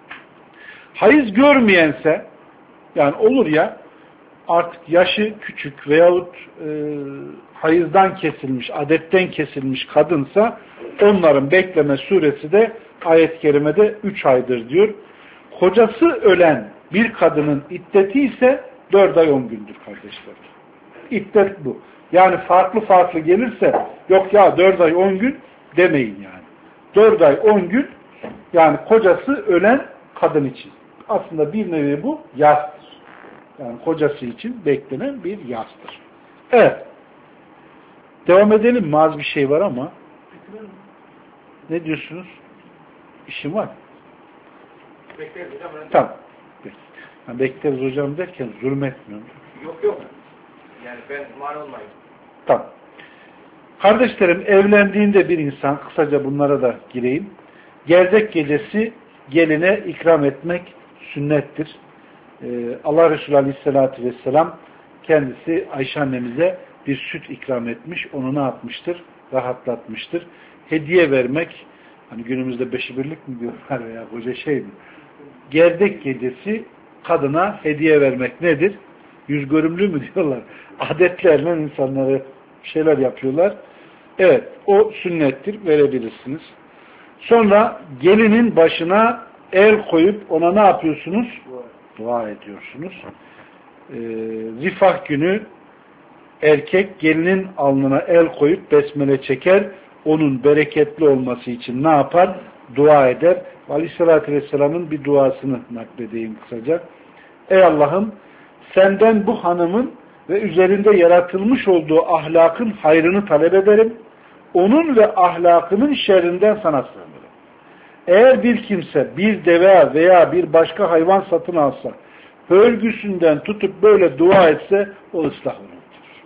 Hayız görmeyense yani olur ya artık yaşı küçük veyahut hayızdan kesilmiş, adetten kesilmiş kadınsa onların bekleme süresi de ayet-i kerimede 3 aydır diyor. Kocası ölen bir kadının iddeti ise 4 ay 10 gündür kardeşler. İddet bu. Yani farklı farklı gelirse yok ya 4 ay 10 gün demeyin yani. 4 ay 10 gün yani kocası ölen kadın için. Aslında bir nevi bu yastır. Yani kocası için beklenen bir yastır. Evet. Devam edelim mi? Az bir şey var ama. Ne diyorsunuz? İşim var. Bekleriz hocam. Tamam. Bekleriz hocam derken zulmetmiyorum. Yok. Yani ben mani olmayayım. Tamam. Kardeşlerim, evlendiğinde bir insan, kısaca bunlara da gireyim. Gerdek gecesi geline ikram etmek sünnettir. Allah Resulü Aleyhisselatü Vesselam kendisi Ayşe annemize bir süt ikram etmiş. Onu ne yapmıştır? Rahatlatmıştır. Hediye vermek, hani günümüzde beşi birlik mi diyorlar veya koca şey mi? Gerdek gecesi kadına hediye vermek nedir? Yüz görümlü mü diyorlar? Adetlerle insanlara şeyler yapıyorlar. Evet, o sünnettir. Verebilirsiniz. Sonra gelinin başına el koyup ona ne yapıyorsunuz? Dua ediyorsunuz. Zifaf günü erkek gelinin alnına el koyup besmele çeker. Onun bereketli olması için ne yapar? Dua eder. Aleyhissalatü Vesselam'ın bir duasını nakledeyim kısaca. Ey Allah'ım, senden bu hanımın ve üzerinde yaratılmış olduğu ahlakın hayrını talep ederim. Onun ve ahlakının şerrinden sana sığınırım. Eğer bir kimse bir deve veya bir başka hayvan satın alsa, hörgüsünden tutup böyle dua etse, o ıslah olunur.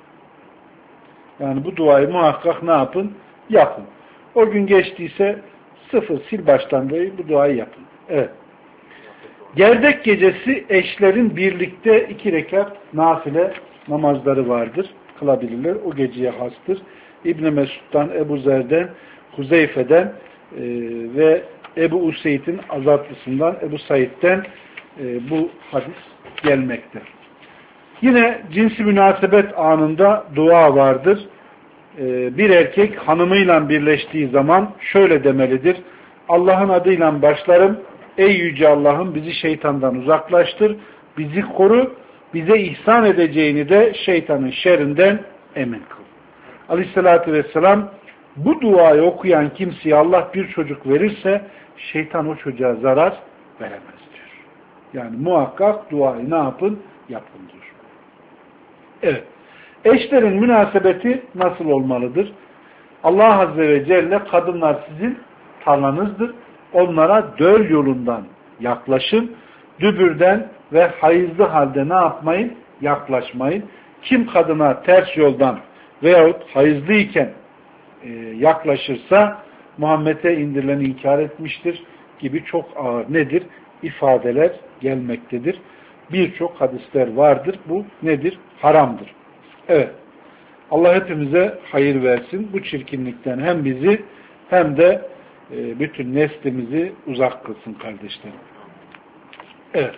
Yani bu duayı muhakkak ne yapın? Yapın. O gün geçtiyse sil baştan bu duayı yapın. Evet. Gerdek gecesi eşlerin birlikte 2 rekat nafile namazları vardır. Kılabilirler. O geceye hastır. İbn Mesud'dan, Ebu Zer'den, Huzeyfe'den ve Ebu Useyd'in azatlısından, Ebu Said'den bu hadis gelmekte. Yine cinsi münasebet anında dua vardır. Bir erkek hanımıyla birleştiği zaman şöyle demelidir. Allah'ın adıyla başlarım. Ey yüce Allah'ım, bizi şeytandan uzaklaştır. Bizi koru. Bize ihsan edeceğini de şeytanın şerrinden emin kıl. Aleyhissalatü vesselam bu duayı okuyan kimseye Allah bir çocuk verirse şeytan o çocuğa zarar veremez diyor. Yani muhakkak duayı ne yapın? Yapın diyor. Evet. Eşlerin münasebeti nasıl olmalıdır? Allah Azze ve Celle kadınlar sizin tarlanızdır. Onlara döl yolundan yaklaşın. Dübürden ve hayızlı halde ne yapmayın? Yaklaşmayın. Kim kadına ters yoldan veyahut hayızlıyken yaklaşırsa Muhammed'e indirileni inkar etmiştir gibi çok ağır nedir? İfadeler gelmektedir. Birçok hadisler vardır. Bu nedir? Haramdır. Evet. Allah hepimize hayır versin. Bu çirkinlikten hem bizi hem de bütün neslimizi uzak kılsın kardeşlerim. Evet.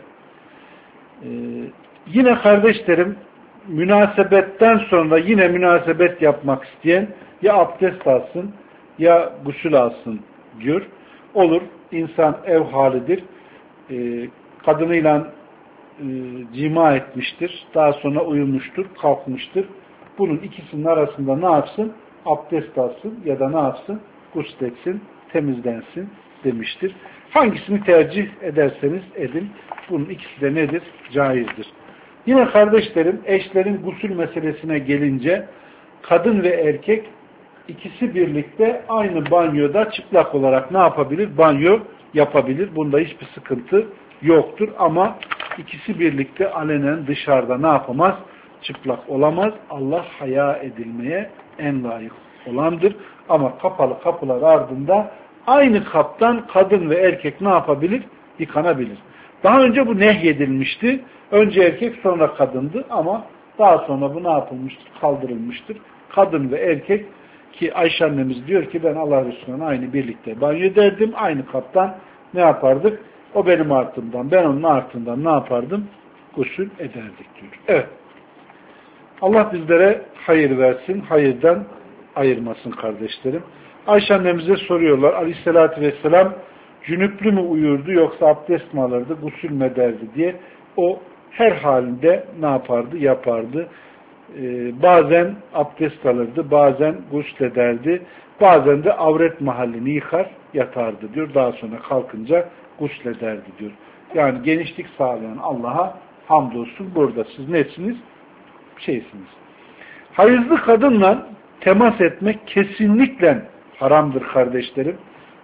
Yine kardeşlerim, münasebetten sonra yine münasebet yapmak isteyen ya abdest alsın ya gusül alsın diyor. Olur. İnsan ev halidir. Kadınıyla cima etmiştir. Daha sonra uyumuştur, kalkmıştır. Bunun ikisinin arasında ne yapsın? Abdest alsın ya da ne yapsın? Gusletsin, temizlensin demiştir. Hangisini tercih ederseniz edin. Bunun ikisi de nedir? Caizdir. Yine kardeşlerim, eşlerin gusül meselesine gelince kadın ve erkek ikisi birlikte aynı banyoda çıplak olarak ne yapabilir? Banyo yapabilir. Bunda hiçbir sıkıntı yoktur. Ama ikisi birlikte alenen dışarıda ne yapamaz? Çıplak olamaz. Allah haya edilmeye en layık olandır. Ama kapalı kapılar ardında aynı kaptan kadın ve erkek ne yapabilir? Yıkanabilir. Daha önce bu nehyedilmişti. Önce erkek sonra kadındı ama daha sonra bu ne yapılmıştır? Kaldırılmıştır. Kadın ve erkek ki Ayşe annemiz diyor ki ben Allah Resulü'nün aynı birlikte banyo ederdim. Aynı kaptan ne yapardık? O benim artımdan, ben onun artımdan ne yapardım? Gusül ederdik diyor. Evet. Allah bizlere hayır versin, hayırdan ayırmasın kardeşlerim. Ayşe annemize soruyorlar. Aleyhissalatü vesselam cünüplü mü uyurdu yoksa abdest mi alırdı, gusül mü ederdi diye. O her halinde ne yapardı? Yapardı. Bazen abdest alırdı, bazen gusül ederdi, bazen de avret mahallini yıkar, yatardı diyor. Daha sonra kalkınca gusül ederdi diyor. Yani genişlik sağlayan Allah'a hamdolsun. Burada siz nesiniz? Şeysiniz. Hayızlı kadınla temas etmek kesinlikle haramdır kardeşlerim.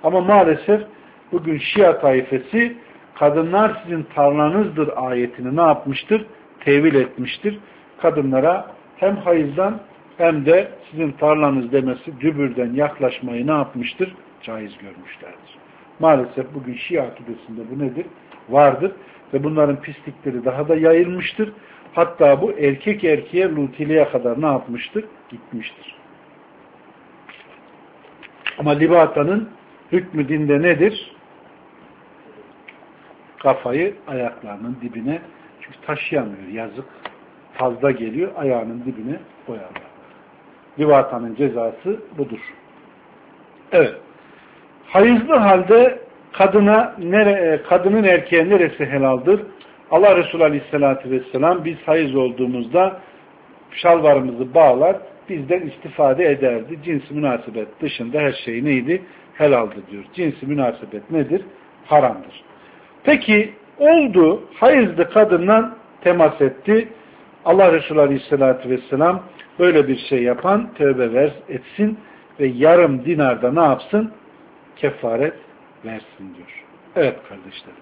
Ama maalesef bugün Şia taifesi kadınlar sizin tarlanızdır ayetini ne yapmıştır? Tevil etmiştir. Kadınlara hem hayızdan hem de sizin tarlanız demesi dübürden yaklaşmayı ne yapmıştır? Caiz görmüşlerdir. Maalesef bugün Şia akidesinde bu nedir? Vardır. Ve bunların pislikleri daha da yayılmıştır. Hatta bu erkek erkeğe lutiliğe kadar ne yapmıştır? Gitmiştir. Ama libatanın hükmü dinde nedir? Kafayı ayaklarının dibine, çünkü taşıyamıyor, yazık. Fazla geliyor, ayağının dibine koyarlar. Libatanın cezası budur. Evet. Hayızlı halde kadının erkeğe neresi helaldir? Allah Resulü Aleyhisselatü Vesselam biz hayız olduğumuzda şalvarımızı bağlar, bizden istifade ederdi. Cins-i münasebet dışında her şey neydi? Helaldir diyor. Cins-i münasebet nedir? Haramdır. Peki oldu, hayızlı kadından temas etti. Allah Resulü Aleyhisselatü Vesselam böyle bir şey yapan tövbe etsin ve yarım dinarda ne yapsın? Kefaret versin diyor. Evet kardeşlerim.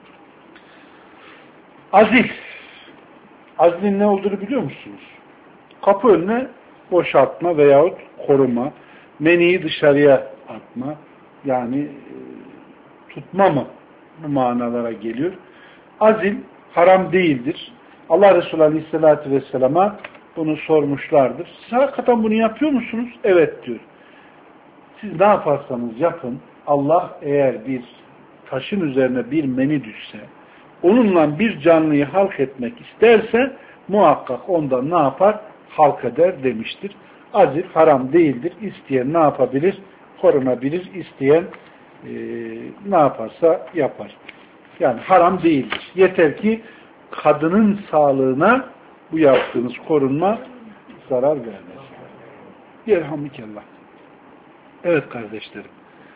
Azil. Azilin ne olduğunu biliyor musunuz? Kapı önüne boşaltma veyahut koruma, meniyi dışarıya atma, yani tutma mı bu manalara geliyor. Azil haram değildir. Allah Resulü Aleyhisselatü Vesselam'a bunu sormuşlardır. Siz hakikaten bunu yapıyor musunuz? Evet diyor. Siz ne yaparsanız yapın, Allah eğer bir taşın üzerine bir meni düşse, onunla bir canlıyı halk etmek isterse muhakkak ondan ne yapar? Halk eder demiştir. Azil haram değildir. İsteyen ne yapabilir? Korunabilir. İsteyen ne yaparsa yapar. Yani haram değildir. Yeter ki kadının sağlığına bu yaptığınız korunma zarar vermez. Yerhamdülillah. Evet kardeşlerim.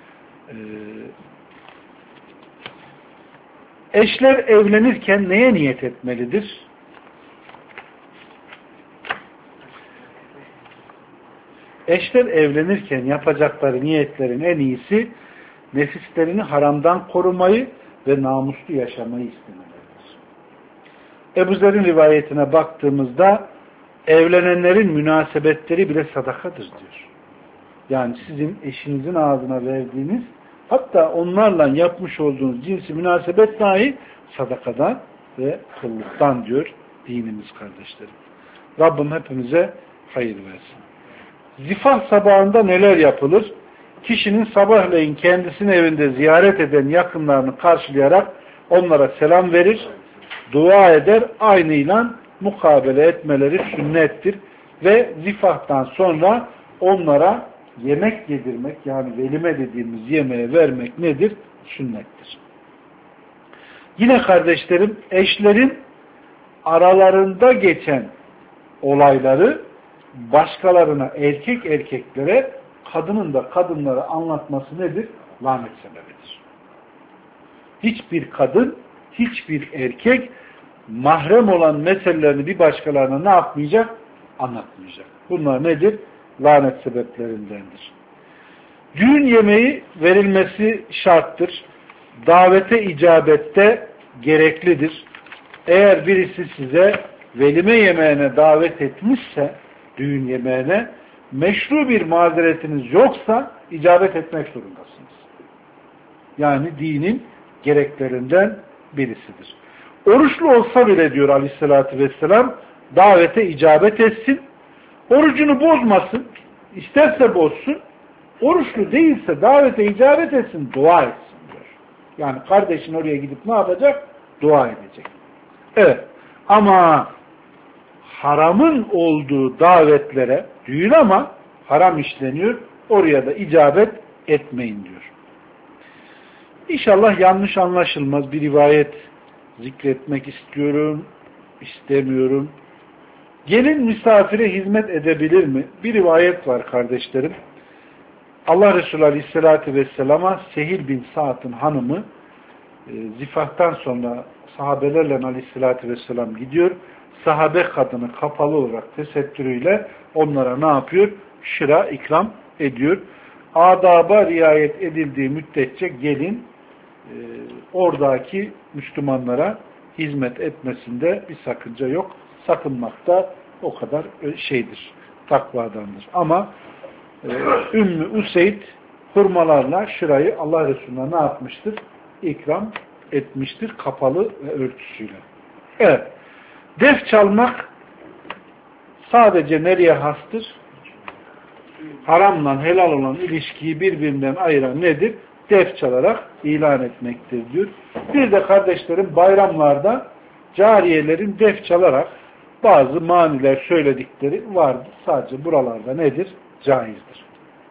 Eşler evlenirken neye niyet etmelidir? Eşler evlenirken yapacakları niyetlerin en iyisi nefislerini haramdan korumayı ve namuslu yaşamayı istemeleridir. Ebu Zer'in rivayetine baktığımızda evlenenlerin münasebetleri bile sadakadır diyor. Yani sizin eşinizin ağzına verdiğiniz, hatta onlarla yapmış olduğunuz cinsi münasebet dahi sadakadan ve kıllıktan diyor dinimiz kardeşlerim. Rabbim hepimize hayır versin. Zifaf sabahında neler yapılır? Kişinin sabahleyin kendisini evinde ziyaret eden yakınlarını karşılayarak onlara selam verir, dua eder, aynıyla mukabele etmeleri sünnettir. Ve zifaftan sonra onlara yemek yedirmek, yani velime dediğimiz yemeğe vermek nedir? Sünnettir. Yine kardeşlerim, eşlerin aralarında geçen olayları başkalarına, erkeklere, kadının da kadınlara anlatması nedir? Lanet sebebidir. Hiçbir kadın, hiçbir erkek mahrem olan meselelerini bir başkalarına ne yapmayacak? Anlatmayacak. Bunlar nedir? Lanet sebeplerindendir. Düğün yemeği verilmesi şarttır. Davete icabette gereklidir. Eğer birisi size velime yemeğine davet etmişse, düğün yemeğine, meşru bir mazeretiniz yoksa icabet etmek zorundasınız. Yani dinin gereklerinden birisidir. Oruçlu olsa bile diyor Aleyhisselatü Vesselam, davete icabet etsin, orucunu bozmasın, isterse bozsun, oruçlu değilse davete icabet etsin, dua etsin diyor. Yani kardeşin oraya gidip ne yapacak? Dua edecek. Evet, ama haramın olduğu davetlere, düğün ama haram işleniyor, oraya da icabet etmeyin diyor. İnşallah yanlış anlaşılmaz bir rivayet zikretmek istiyorum, istemiyorum. Gelin misafire hizmet edebilir mi? Bir rivayet var kardeşlerim. Allah Resulü Aleyhisselatü Vesselam'a Sehil bin Sa'd'ın hanımı zifahtan sonra sahabelerle Aleyhisselatü Vesselam gidiyor. Sahabe kadını kapalı olarak tesettürüyle onlara ne yapıyor? Şıra ikram ediyor. adaba riayet edildiği müddetçe gelin oradaki Müslümanlara hizmet etmesinde bir sakınca yok. Sakınmak da o kadar şeydir, takvadandır. Ama Ümmü Useyd hurmalarla şırayı Allah Resulü'ne ne yapmıştır? İkram etmiştir, kapalı ve örtüsüyle. Evet, def çalmak sadece nereye hastır? Haramla helal olan ilişkiyi birbirinden ayıran nedir? Def çalarak ilan etmektir diyor. Bir de kardeşlerim bayramlarda cariyelerin def çalarak bazı maniler söyledikleri vardır. Sadece buralarda nedir? Caizdir.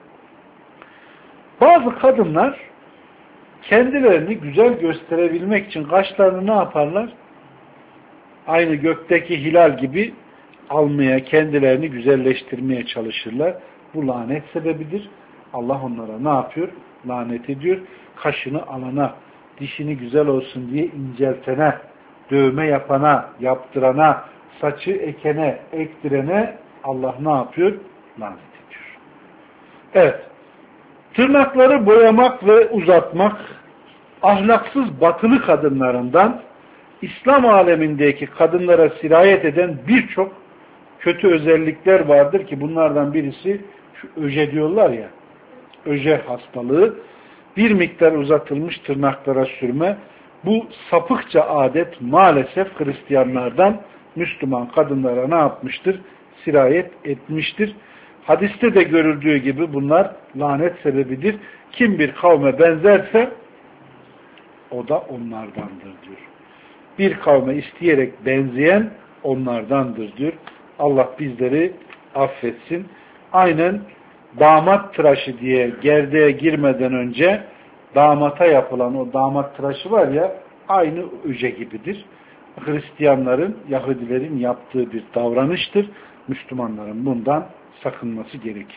Bazı kadınlar kendilerini güzel gösterebilmek için kaşlarını ne yaparlar? Aynı gökteki hilal gibi almaya, kendilerini güzelleştirmeye çalışırlar. Bu lanet sebebidir. Allah onlara ne yapıyor? Lanet ediyor. Kaşını alana, dişini güzel olsun diye inceltene, dövme yapana, yaptırana, saçı ekene, ektirene Allah ne yapıyor? Lanet ediyor. Evet. Tırnakları boyamak ve uzatmak ahlaksız batılı kadınlarından İslam alemindeki kadınlara sirayet eden birçok kötü özellikler vardır ki bunlardan birisi şu öje diyorlar ya, öje hastalığı, bir miktar uzatılmış tırnaklara sürme. Bu sapıkça adet maalesef Hristiyanlardan Müslüman kadınlara ne yapmıştır? Sirayet etmiştir. Hadiste de görüldüğü gibi bunlar lanet sebebidir. Kim bir kavme benzerse o da onlardandır diyor. Bir kavme isteyerek benzeyen onlardandır diyor. Allah bizleri affetsin. Aynen damat tıraşı diye gerdeğe girmeden önce damata yapılan o damat tıraşı var ya, aynı öje gibidir. Hristiyanların, Yahudilerin yaptığı bir davranıştır. Müslümanların bundan sakınması gerekir.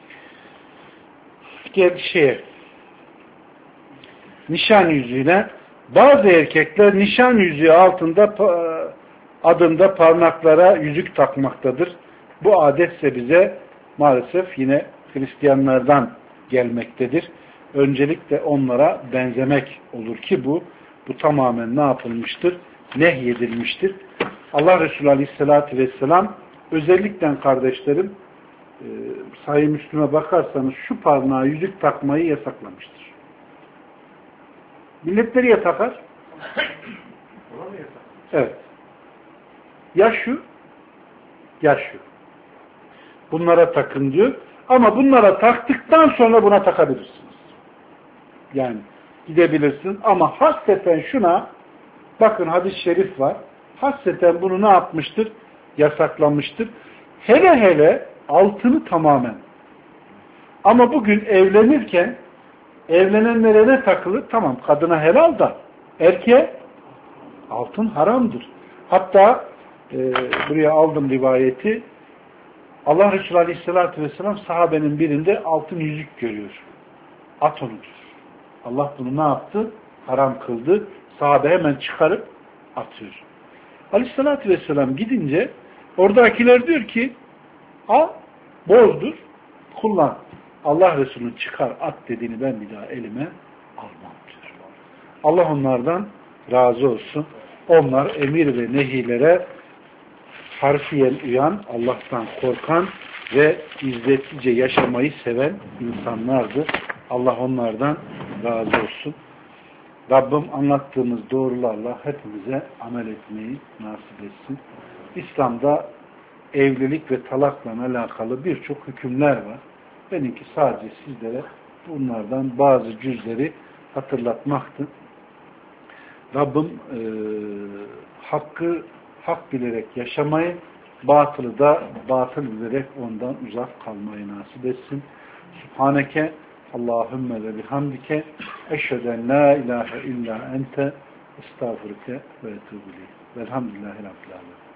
Nişan yüzüğüne bazı erkekler nişan yüzüğü adında parmaklara yüzük takmaktadır. Bu adetse bize maalesef yine Hristiyanlardan gelmektedir. Öncelikle onlara benzemek olur ki bu tamamen ne yapılmıştır? Nehyedilmiştir. Allah Resulü Aleyhisselatü Vesselam özellikle kardeşlerim Sahih Müslüm'e bakarsanız şu parmağa yüzük takmayı yasaklamıştır. Millet nereye takar? Evet. Ya şu, ya şu. Bunlara takın diyor. Ama bunlara taktıktan sonra buna takabilirsiniz. Yani gidebilirsin ama hasreten şuna, bakın hadis-i şerif var. Hasreten bunu ne yapmıştır? Yasaklamıştır. Hele hele altını tamamen. Ama bugün evlenirken evlenenlere ne takılır? Tamam, kadına helal da erkeğe altın haramdır. Hatta buraya aldım rivayeti. Allah Resulü Aleyhisselatü Vesselam sahabenin birinde altın yüzük görüyor. At onu diyor. Allah bunu ne yaptı? Haram kıldı. Sahabe hemen çıkarıp atıyor. Aleyhisselatü Vesselam gidince oradakiler diyor ki al, bozdur, kullan. Allah Resulü'nün çıkar at dediğini ben bir daha elime almam diyor. Allah onlardan razı olsun. Onlar emir ve nehilere harfiyen uyan, Allah'tan korkan ve izzetlice yaşamayı seven insanlardır. Allah onlardan razı olsun. Rabbim anlattığımız doğrularla hepimize amel etmeyi nasip etsin. İslam'da evlilik ve talakla alakalı birçok hükümler var. Benimki sadece sizlere bunlardan bazı cüzleri hatırlatmaktı. Rabbim hakkı hak bilerek yaşamayı, batılı da batıl bilerek ondan uzak kalmayı nasip etsin. Subhaneke Allahümme ve bihamdike eşheden la ilahe illa ente estağfurke ve etûbü ileyh. Velhamdülillahi Rabbil âlemin.